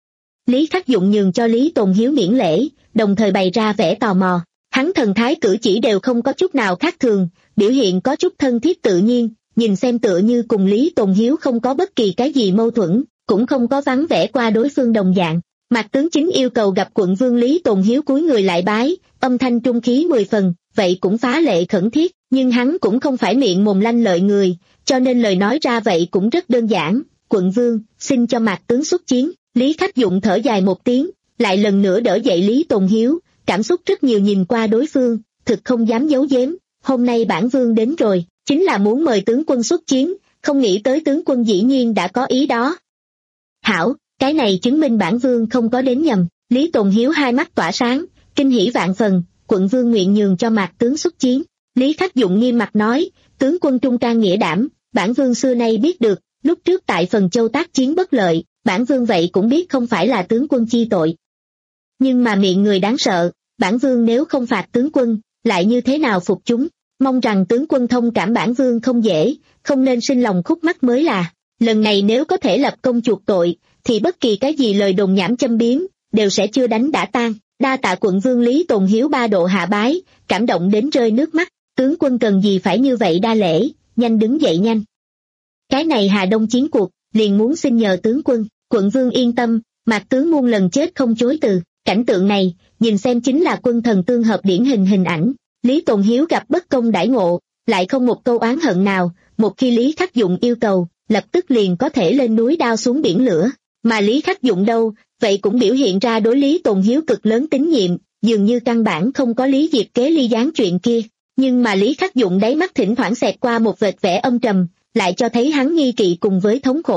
Lý Khắc Dụng nhường cho Lý Tồn Hiếu miễn lễ, đồng thời bày ra vẻ tò mò, hắn thần thái cử chỉ đều không có chút nào khác thường, biểu hiện có chút thân thiết tự nhiên, nhìn xem tựa như cùng Lý Tồn Hiếu không có bất kỳ cái gì mâu thuẫn, cũng không có vắng vẻ qua đối phương đồng dạng. Mạc tướng chính yêu cầu gặp quận vương. Lý Tồn Hiếu cúi người lại bái, âm thanh trung khí mười phần, vậy cũng phá lệ khẩn thiết, nhưng hắn cũng không phải miệng mồm lanh lợi người, cho nên lời nói ra vậy cũng rất đơn giản, quận vương, xin cho Mạc tướng xuất chiến. Lý Khắc Dụng thở dài một tiếng, lại lần nữa đỡ dậy Lý Tồn Hiếu, cảm xúc rất nhiều nhìn qua đối phương, thực không dám giấu giếm, hôm nay bản vương đến rồi, chính là muốn mời tướng quân xuất chiến, không nghĩ tới tướng quân dĩ nhiên đã có ý đó. Hảo, cái này chứng minh bản vương không có đến nhầm. Lý Tồn Hiếu hai mắt tỏa sáng, kinh hỉ vạn phần, quận vương nguyện nhường cho Mạc tướng xuất chiến. Lý Khắc Dụng nghiêm mặt nói, tướng quân trung can nghĩa đảm, bản vương xưa nay biết được, lúc trước tại Phần Châu tác chiến bất lợi, bản vương vậy cũng biết không phải là tướng quân chi tội. Nhưng mà miệng người đáng sợ, bản vương nếu không phạt tướng quân, lại như thế nào phục chúng, mong rằng tướng quân thông cảm bản vương không dễ, không nên sinh lòng khúc mắc mới là. Lần này nếu có thể lập công chuộc tội, thì bất kỳ cái gì lời đồn nhảm châm biếm, đều sẽ chưa đánh đã tan. Đa tạ quận vương. Lý Tồn Hiếu ba độ hạ bái, cảm động đến rơi nước mắt, tướng quân cần gì phải như vậy đa lễ, nhanh đứng dậy nhanh. Cái này Hà Đông chiến cuộc, liền muốn xin nhờ tướng quân, quận vương yên tâm, Mạc tướng muôn lần chết không chối từ. Cảnh tượng này, nhìn xem chính là quân thần tương hợp điển hình hình ảnh. Lý Tồn Hiếu gặp bất công đãi ngộ, lại không một câu oán hận nào, một khi Lý Khắc Dụng yêu cầu, lập tức liền có thể lên núi đao xuống biển lửa. Mà Lý Khắc Dụng đâu, vậy cũng biểu hiện ra đối Lý Tồn Hiếu cực lớn tín nhiệm, dường như căn bản không có Lý Diệp kế ly gián chuyện kia. Nhưng mà Lý Khắc Dụng đáy mắt thỉnh thoảng xẹt qua một vệt vẻ âm trầm, lại cho thấy hắn nghi kỵ cùng với thống khổ,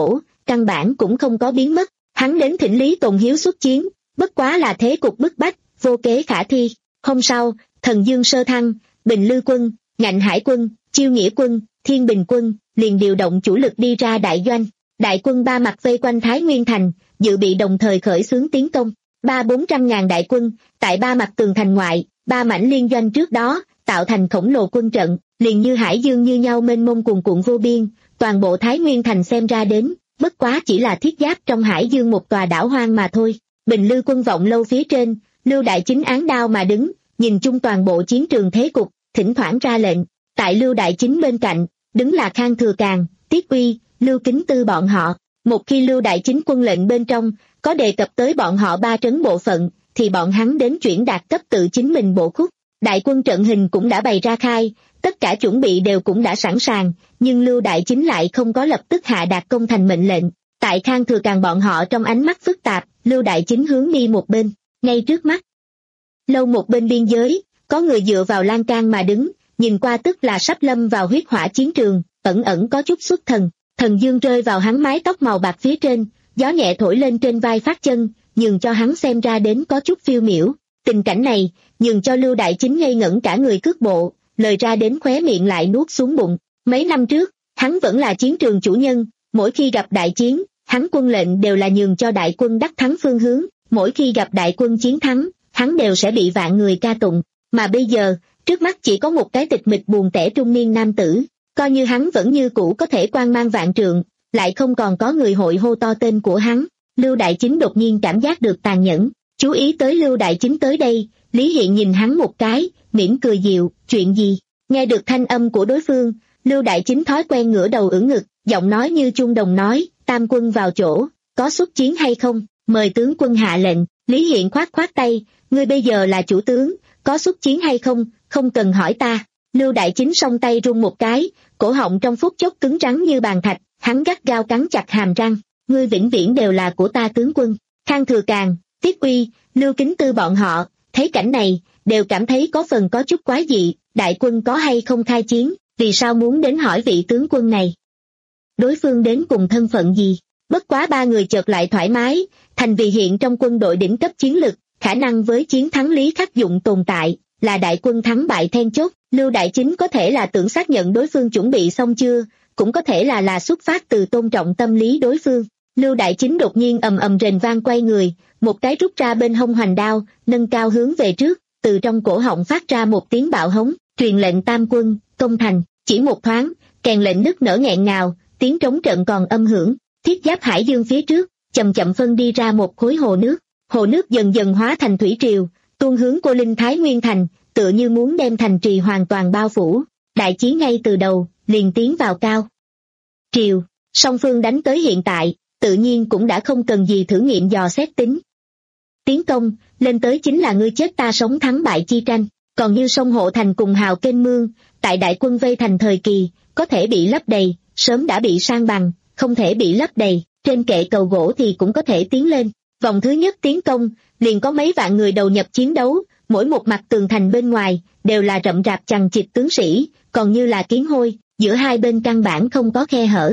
căn bản cũng không có biến mất. Hắn đến thỉnh Lý Tồn Hiếu xuất chiến, bất quá là thế cục bức bách, vô kế khả thi. Hôm sau, Thần Dương Sơ Thăng, Bình Lư quân, Ngạnh Hải quân, Chiêu Nghĩa quân, Thiên Bình quân liền điều động chủ lực đi ra đại doanh. Đại quân ba mặt vây quanh Thái Nguyên thành, dự bị đồng thời khởi xướng tiến công. Ba bốn trăm ngàn đại quân tại ba mặt tường thành ngoại, ba mảnh liên doanh trước đó tạo thành khổng lồ quân trận, liền như hải dương như nhau mênh mông cuồn cuộn vô biên. Toàn bộ Thái Nguyên thành xem ra đến, bất quá chỉ là thiết giáp trong hải dương một tòa đảo hoang mà thôi. Bình Lư quân vọng lâu phía trên, Lưu Đại Chính án đao mà đứng, nhìn chung toàn bộ chiến trường thế cục, thỉnh thoảng ra lệnh. Tại Lưu Đại Chính bên cạnh, đứng là Khang Thừa Càn, Tiết Uy, Lưu Kính Tư bọn họ. Một khi Lưu Đại Chính quân lệnh bên trong có đề cập tới bọn họ ba trấn bộ phận, thì bọn hắn đến chuyển đạt cấp tự chính mình bộ khúc. Đại quân trận hình cũng đã bày ra khai, tất cả chuẩn bị đều cũng đã sẵn sàng, nhưng Lưu Đại Chính lại không có lập tức hạ đạt công thành mệnh lệnh. Tại Khang Thừa Càn bọn họ trong ánh mắt phức tạp, Lưu Đại Chính hướng đi một bên, ngay trước mắt. Lâu một bên biên giới, có người dựa vào lan can mà đứng, nhìn qua tức là sắp lâm vào huyết hỏa chiến trường, ẩn ẩn có chút xuất thần. Thần dương rơi vào hắn mái tóc màu bạc phía trên, gió nhẹ thổi lên trên vai phát chân, nhường cho hắn xem ra đến có chút phiêu miểu. Tình cảnh này, nhường cho Lưu Đại Chính ngây ngẩn cả người cước bộ, lời ra đến khóe miệng lại nuốt xuống bụng. Mấy năm trước, hắn vẫn là chiến trường chủ nhân, mỗi khi gặp đại chiến, hắn quân lệnh đều là nhường cho đại quân đắc thắng phương hướng, mỗi khi gặp đại quân chiến thắng, hắn đều sẽ bị vạn người ca tụng. Mà bây giờ, trước mắt chỉ có một cái tịch mịch buồn tẻ trung niên nam tử, coi như hắn vẫn như cũ có thể quang mang vạn trượng, lại không còn có người hội hô to tên của hắn. Lưu Đại Chính đột nhiên cảm giác được tàn nhẫn, chú ý tới Lưu Đại Chính tới đây, Lý Hiện nhìn hắn một cái, mỉm cười dịu, chuyện gì? Nghe được thanh âm của đối phương, Lưu Đại Chính thói quen ngửa đầu ưỡn ngực, giọng nói như chuông đồng nói, tam quân vào chỗ, có xuất chiến hay không, mời tướng quân hạ lệnh. Lý Hiện khoát khoát tay, ngươi bây giờ là chủ tướng, có xuất chiến hay không, không cần hỏi ta. Lưu Đại Chính song tay rung một cái, cổ họng trong phút chốc cứng rắn như bàn thạch, hắn gắt gao cắn chặt hàm răng, ngươi vĩnh viễn đều là của ta tướng quân. Khang Thừa Càn, Tiết Uy, Lưu Kính Tư bọn họ, thấy cảnh này, đều cảm thấy có phần có chút quái dị, đại quân có hay không khai chiến, vì sao muốn đến hỏi vị tướng quân này? Đối phương đến cùng thân phận gì? Bất quá ba người chợt lại thoải mái, thành vì hiện trong quân đội đỉnh cấp chiến lực, khả năng với chiến thắng Lý Khắc Dụng tồn tại, là đại quân thắng bại then chốt. Lưu Đại Chính có thể là tưởng xác nhận đối phương chuẩn bị xong chưa, cũng có thể là là xuất phát từ tôn trọng tâm lý đối phương. Lưu Đại Chính đột nhiên ầm ầm rền vang quay người, một cái rút ra bên hông hoành đao, nâng cao hướng về trước, từ trong cổ họng phát ra một tiếng bạo hống, truyền lệnh tam quân, công thành. Chỉ một thoáng, kèn lệnh nức nở nghẹn ngào, tiếng trống trận còn âm hưởng. Thiết giáp hải dương phía trước, chậm chậm phân đi ra một khối hồ nước, hồ nước dần dần hóa thành thủy triều, tuôn hướng Cô Linh Thái Nguyên thành, tựa như muốn đem thành trì hoàn toàn bao phủ. Đại chiến ngay từ đầu, liền tiến vào cao triều, song phương đánh tới hiện tại, tự nhiên cũng đã không cần gì thử nghiệm dò xét tính. Tiến công, lên tới chính là ngươi chết ta sống thắng bại chi tranh, còn như sông hộ thành cùng hào kênh mương, tại đại quân vây thành thời kỳ, có thể bị lấp đầy, sớm đã bị san bằng, không thể bị lấp đầy, trên kệ cầu gỗ thì cũng có thể tiến lên. Vòng thứ nhất tiến công, liền có mấy vạn người đầu nhập chiến đấu, mỗi một mặt tường thành bên ngoài, đều là rậm rạp chằng chịt tướng sĩ, còn như là kiến hôi, giữa hai bên căn bản không có khe hở.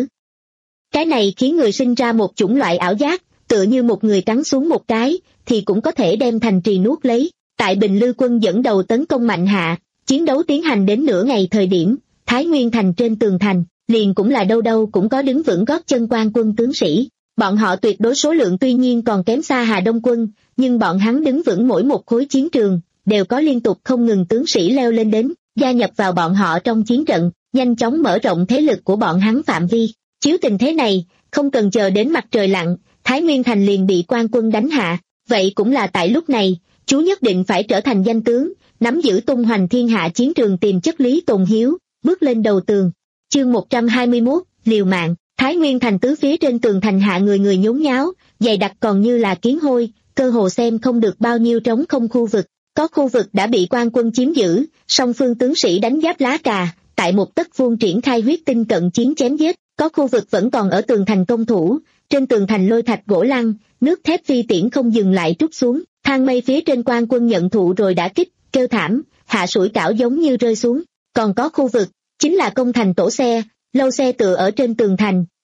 Cái này khiến người sinh ra một chủng loại ảo giác, tựa như một người cắn xuống một cái, thì cũng có thể đem thành trì nuốt lấy. Tại Bình Lư quân dẫn đầu tấn công mạnh hạ, chiến đấu tiến hành đến nửa ngày thời điểm, Thái Nguyên thành trên tường thành, liền cũng là đâu đâu cũng có đứng vững gót chân quan quân tướng sĩ. Bọn họ tuyệt đối số lượng tuy nhiên còn kém xa Hà Đông quân, nhưng bọn hắn đứng vững mỗi một khối chiến trường, đều có liên tục không ngừng tướng sĩ leo lên đến, gia nhập vào bọn họ trong chiến trận, nhanh chóng mở rộng thế lực của bọn hắn phạm vi. Chiếu tình thế này, không cần chờ đến mặt trời lặn, Thái Nguyên thành liền bị quan quân đánh hạ. Vậy cũng là tại lúc này, chú nhất định phải trở thành danh tướng, nắm giữ tung hoành thiên hạ chiến trường tìm chất Lý Tồn Hiếu, bước lên đầu tường. Chương một trăm hai mươi mốt, liều mạng. Thái Nguyên thành tứ phía trên tường thành hạ người người nhốn nháo, dày đặc còn như là kiến hôi, cơ hồ xem không được bao nhiêu trống không khu vực. Có khu vực đã bị quan quân chiếm giữ, song phương tướng sĩ đánh giáp lá cà, tại một tấc vuông triển khai huyết tinh cận chiến chém giết. Có khu vực vẫn còn ở tường thành công thủ, trên tường thành lôi thạch gỗ lăng, nước thép phi tiễn không dừng lại trút xuống, thang mây phía trên quan quân nhận thụ rồi đã kích, kêu thảm, hạ sủi cảo giống như rơi xuống. Còn có khu vực, chính là công thành tổ xe, lâu xe tựa ở trên tường thành,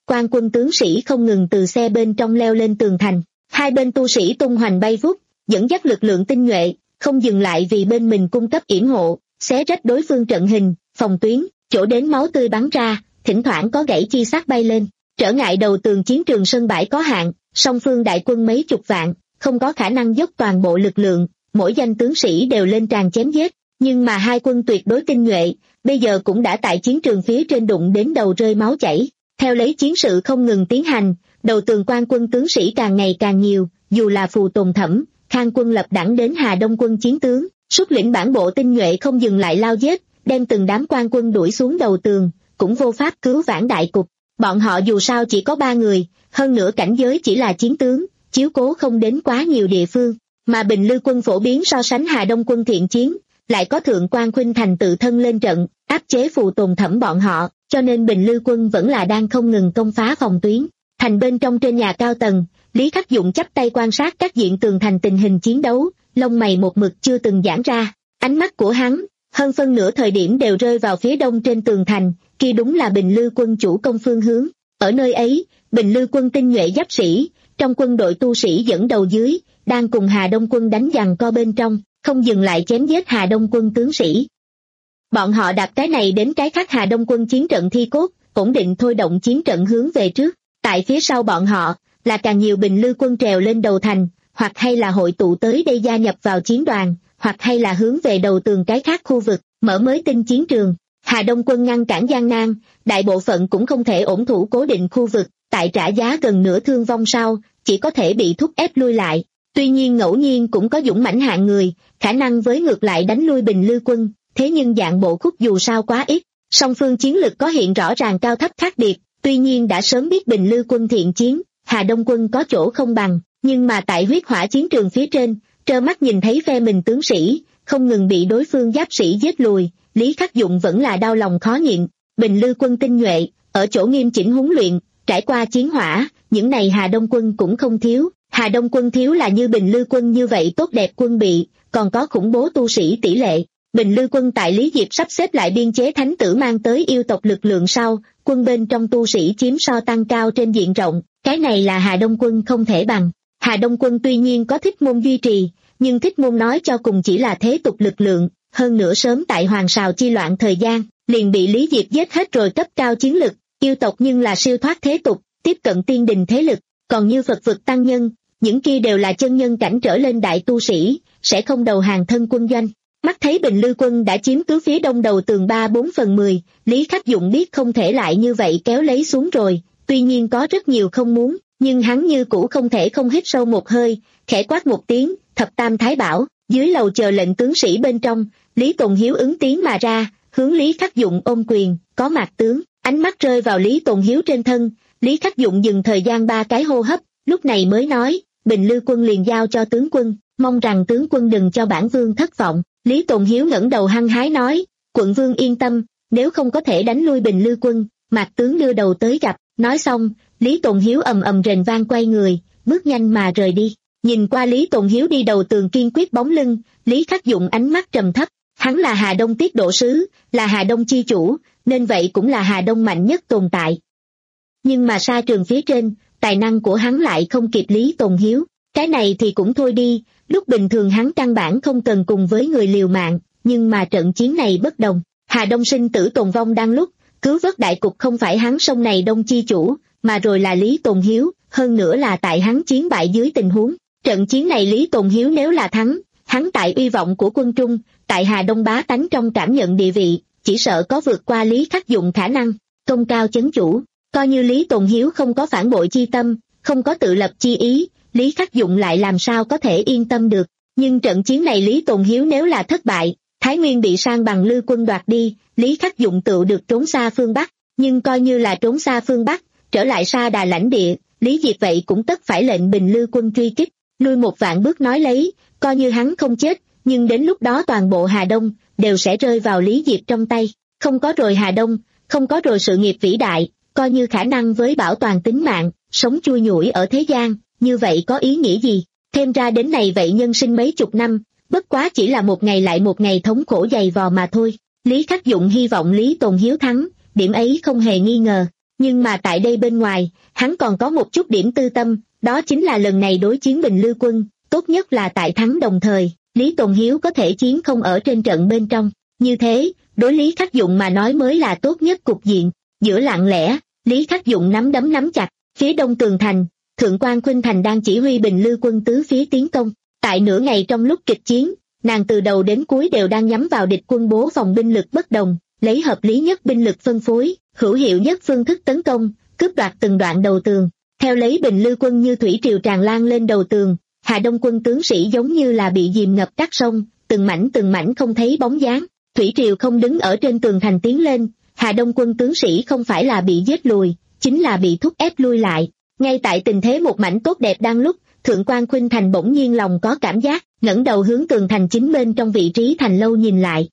quan quân tướng sĩ không ngừng từ xe bên trong leo lên tường thành. Hai bên tu sĩ tung hoành bay vút, dẫn dắt lực lượng tinh nhuệ, không dừng lại vì bên mình cung cấp yểm hộ, xé rách đối phương trận hình, phòng tuyến, chỗ đến máu tươi bắn ra, thỉnh thoảng có gãy chi xác bay lên. Trở ngại đầu tường chiến trường sân bãi có hạn, song phương đại quân mấy chục vạn, không có khả năng dốc toàn bộ lực lượng, mỗi danh tướng sĩ đều lên tràn chém giết, nhưng mà hai quân tuyệt đối tinh nhuệ, bây giờ cũng đã tại chiến trường phía trên đụng đến đầu rơi máu chảy. Theo lấy chiến sự không ngừng tiến hành, đầu tường quan quân tướng sĩ càng ngày càng nhiều, dù là Phù Tồn Thẩm, Khang quân lập đẳng đến Hà Đông quân chiến tướng, xuất lĩnh bản bộ tinh nhuệ không dừng lại lao giết, đem từng đám quan quân đuổi xuống đầu tường, cũng vô pháp cứu vãn đại cục. Bọn họ dù sao chỉ có ba người, hơn nữa cảnh giới chỉ là chiến tướng, chiếu cố không đến quá nhiều địa phương, mà Bình Lư quân phổ biến so sánh Hà Đông quân thiện chiến, lại có Thượng quan Khuynh Thành tự thân lên trận, áp chế Phù Tồn Thẩm bọn họ, cho nên Bình Lư quân vẫn là đang không ngừng công phá phòng tuyến. Thành bên trong trên nhà cao tầng, Lý Khắc Dụng chắp tay quan sát các diện tường thành tình hình chiến đấu, lông mày một mực chưa từng giãn ra, ánh mắt của hắn, hơn phân nửa thời điểm đều rơi vào phía đông trên tường thành, kia đúng là Bình Lư quân chủ công phương hướng. Ở nơi ấy, Bình Lư quân tinh nhuệ giáp sĩ, trong quân đội tu sĩ dẫn đầu dưới, đang cùng Hà Đông quân đánh giằng co bên trong, không dừng lại chém giết Hà Đông quân tướng sĩ. Bọn họ đặt cái này đến cái khác Hà Đông quân chiến trận thi cốt, ổn định thôi động chiến trận hướng về trước. Tại phía sau bọn họ, là càng nhiều Bình Lư quân trèo lên đầu thành, hoặc hay là hội tụ tới đây gia nhập vào chiến đoàn, hoặc hay là hướng về đầu tường cái khác khu vực, mở mới tinh chiến trường. Hà Đông quân ngăn cản gian nan, đại bộ phận cũng không thể ổn thủ cố định khu vực, tại trả giá gần nửa thương vong sau, chỉ có thể bị thúc ép lui lại. Tuy nhiên ngẫu nhiên cũng có dũng mãnh hạng người, khả năng với ngược lại đánh lui Bình Lư quân, thế nhưng dạng bộ khúc dù sao quá ít, song phương chiến lực có hiện rõ ràng cao thấp khác biệt. Tuy nhiên đã sớm biết Bình Lư quân thiện chiến, Hà Đông quân có chỗ không bằng, nhưng mà tại huyết hỏa chiến trường phía trên, trơ mắt nhìn thấy phe mình tướng sĩ, không ngừng bị đối phương giáp sĩ giết lùi, Lý Khắc Dụng vẫn là đau lòng khó nhịn. Bình Lư quân tinh nhuệ, ở chỗ nghiêm chỉnh huấn luyện, trải qua chiến hỏa, những này Hà Đông quân cũng không thiếu. Hà Đông quân thiếu là như Bình Lư quân như vậy tốt đẹp quân bị, còn có khủng bố tu sĩ tỷ lệ. Bình Lư quân tại Lý Diệp sắp xếp lại biên chế thánh tử mang tới yêu tộc lực lượng sau, quân bên trong tu sĩ chiếm so tăng cao trên diện rộng, cái này là Hà Đông quân không thể bằng. Hà Đông quân tuy nhiên có Thích Môn duy trì, nhưng Thích Môn nói cho cùng chỉ là thế tục lực lượng, hơn nữa sớm tại Hoàng Sào chi loạn thời gian, liền bị Lý Diệp giết hết rồi cấp cao chiến lực, yêu tộc nhưng là siêu thoát thế tục, tiếp cận tiên đình thế lực, còn như Phật vực tăng nhân, những kia đều là chân nhân cảnh trở lên đại tu sĩ, sẽ không đầu hàng thân quân doanh. Mắt thấy Bình Lư quân đã chiếm cứ phía đông đầu tường ba bốn phần mười, Lý Khắc Dụng biết không thể lại như vậy kéo lấy xuống rồi, tuy nhiên có rất nhiều không muốn, nhưng hắn như cũ không thể không hít sâu một hơi, khẽ quát một tiếng, thập tam thái bảo, dưới lầu chờ lệnh tướng sĩ bên trong, Lý Tồn Hiếu ứng tiếng mà ra, hướng Lý Khắc Dụng ôm quyền, có mạc tướng, ánh mắt rơi vào Lý Tồn Hiếu trên thân, Lý Khắc Dụng dừng thời gian ba cái hô hấp, lúc này mới nói, Bình Lư quân liền giao cho tướng quân, mong rằng tướng quân đừng cho bản vương thất vọng. Lý Tồn Hiếu ngẩng đầu hăng hái nói, quận vương yên tâm, nếu không có thể đánh lui Bình Lư quân, mạc tướng đưa đầu tới gặp. Nói xong, Lý Tồn Hiếu ầm ầm rền vang quay người, bước nhanh mà rời đi. Nhìn qua Lý Tồn Hiếu đi đầu tường kiên quyết bóng lưng, Lý Khắc Dụng ánh mắt trầm thấp, hắn là Hà Đông tiết độ sứ, là Hà Đông chi chủ, nên vậy cũng là Hà Đông mạnh nhất tồn tại. Nhưng mà sa trường phía trên, tài năng của hắn lại không kịp Lý Tồn Hiếu, cái này thì cũng thôi đi, lúc bình thường hắn căn bản không cần cùng với người liều mạng, nhưng mà trận chiến này bất đồng, Hà Đông sinh tử tồn vong đang lúc, cứu vớt đại cục không phải hắn sông này Đông chi chủ, mà rồi là Lý Tồn Hiếu, hơn nữa là tại hắn chiến bại dưới tình huống. Trận chiến này Lý Tồn Hiếu nếu là thắng, hắn tại uy vọng của quân Trung, tại Hà Đông bá tánh trong cảm nhận địa vị, chỉ sợ có vượt qua Lý Khắc Dụng khả năng, công cao chấn chủ, coi như Lý Tồn Hiếu không có phản bội chi tâm, không có tự lập chi ý, Lý Khắc Dụng lại làm sao có thể yên tâm được. Nhưng trận chiến này Lý Tồn Hiếu nếu là thất bại, Thái Nguyên bị Sang Bằng Lư quân đoạt đi, Lý Khắc Dụng tự được trốn xa phương Bắc, nhưng coi như là trốn xa phương Bắc, trở lại Sa Đà lãnh địa, Lý Diệp vậy cũng tất phải lệnh Bình Lư quân truy kích, lui một vạn bước nói lấy, coi như hắn không chết, nhưng đến lúc đó toàn bộ Hà Đông đều sẽ rơi vào Lý Diệp trong tay, không có rồi Hà Đông, không có rồi sự nghiệp vĩ đại, coi như khả năng với bảo toàn tính mạng, sống chui nhủi ở thế gian, như vậy có ý nghĩa gì? Thêm ra đến này vậy nhân sinh mấy chục năm, bất quá chỉ là một ngày lại một ngày thống khổ dày vò mà thôi. Lý Khắc Dụng hy vọng Lý Tồn Hiếu thắng, điểm ấy không hề nghi ngờ, nhưng mà tại đây bên ngoài, hắn còn có một chút điểm tư tâm, đó chính là lần này đối chiến Bình Lư quân, tốt nhất là tại thắng đồng thời, Lý Tồn Hiếu có thể chiến không ở trên trận bên trong, như thế, đối Lý Khắc Dụng mà nói mới là tốt nhất cục diện. Giữa lặng lẽ, Lý Khắc Dụng nắm đấm nắm chặt, phía đông tường thành, Thượng quan Khuynh Thành đang chỉ huy Bình Lư quân tứ phía tiến công, tại nửa ngày trong lúc kịch chiến, nàng từ đầu đến cuối đều đang nhắm vào địch quân bố phòng binh lực bất đồng, lấy hợp lý nhất binh lực phân phối, hữu hiệu nhất phương thức tấn công, cướp đoạt từng đoạn đầu tường. Theo lấy Bình Lư quân như thủy triều tràn lan lên đầu tường, Hà Đông quân tướng sĩ giống như là bị dìm ngập đắc sông, từng mảnh từng mảnh không thấy bóng dáng. Thủy triều không đứng ở trên tường thành tiến lên, Hà Đông quân tướng sĩ không phải là bị giết lùi, chính là bị thúc ép lui lại. Ngay tại tình thế một mảnh tốt đẹp đang lúc, Thượng quan Khuynh Thành bỗng nhiên lòng có cảm giác, ngẩng đầu hướng tường thành chính bên trong vị trí thành lâu nhìn lại.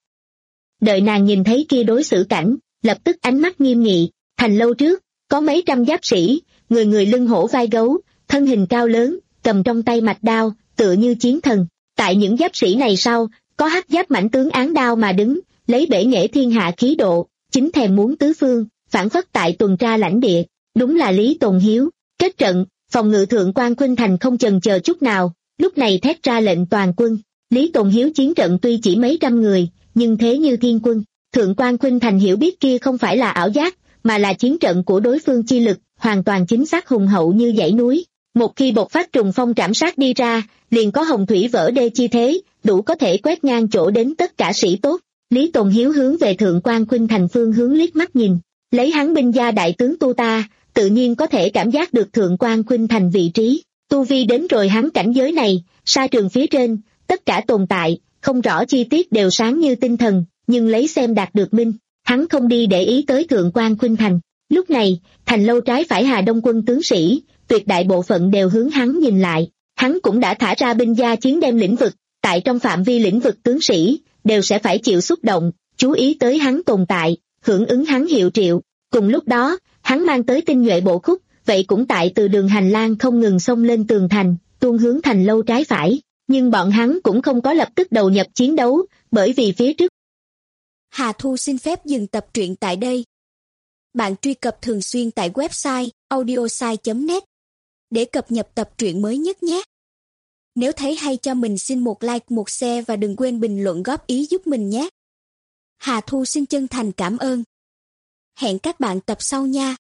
Đợi nàng nhìn thấy kia đối xử cảnh, lập tức ánh mắt nghiêm nghị, thành lâu trước, có mấy trăm giáp sĩ, người người lưng hổ vai gấu, thân hình cao lớn, cầm trong tay mạch đao, tựa như chiến thần. Tại những giáp sĩ này sau, có hắc giáp mãnh tướng án đao mà đứng, lấy bể nghệ thiên hạ khí độ, chính thèm muốn tứ phương, phản phất tại tuần tra lãnh địa, đúng là Lý Tồn Hiếu. Kết trận, phòng ngự Thượng quan Khuynh Thành không chần chờ chút nào, lúc này thét ra lệnh toàn quân. Lý Tồn Hiếu chiến trận tuy chỉ mấy trăm người, nhưng thế như thiên quân. Thượng quan Khuynh Thành hiểu biết kia không phải là ảo giác, mà là chiến trận của đối phương chi lực, hoàn toàn chính xác hùng hậu như dãy núi. Một khi bộc phát trùng phong trảm sát đi ra, liền có hồng thủy vỡ đê chi thế, đủ có thể quét ngang chỗ đến tất cả sĩ tốt. Lý Tồn Hiếu hướng về Thượng quan Khuynh Thành phương hướng liếc mắt nhìn, lấy hắn binh gia đại tướng tu ta, tự nhiên có thể cảm giác được Thượng quan Khuynh Thành vị trí, tu vi đến rồi hắn cảnh giới này, sa trường phía trên, tất cả tồn tại, không rõ chi tiết đều sáng như tinh thần, nhưng lấy xem đạt được minh, hắn không đi để ý tới Thượng quan Khuynh Thành. Lúc này, thành lâu trái phải Hà Đông quân tướng sĩ, tuyệt đại bộ phận đều hướng hắn nhìn lại, hắn cũng đã thả ra binh gia chiến đem lĩnh vực, tại trong phạm vi lĩnh vực tướng sĩ, đều sẽ phải chịu xúc động, chú ý tới hắn tồn tại, hưởng ứng hắn hiệu triệu. Cùng lúc đó, hắn mang tới tinh nhuệ bộ khúc, vậy cũng tại từ đường hành lang không ngừng xông lên tường thành, tuôn hướng thành lâu trái phải, nhưng bọn hắn cũng không có lập tức đầu nhập chiến đấu, bởi vì phía trước. Hà Thu xin phép dừng tập truyện tại đây. Bạn truy cập thường xuyên tại website audiosai chấm net để cập nhật tập truyện mới nhất nhé. Nếu thấy hay cho mình xin một like, một share và đừng quên bình luận góp ý giúp mình nhé. Hà Thu xin chân thành cảm ơn. Hẹn các bạn tập sau nha.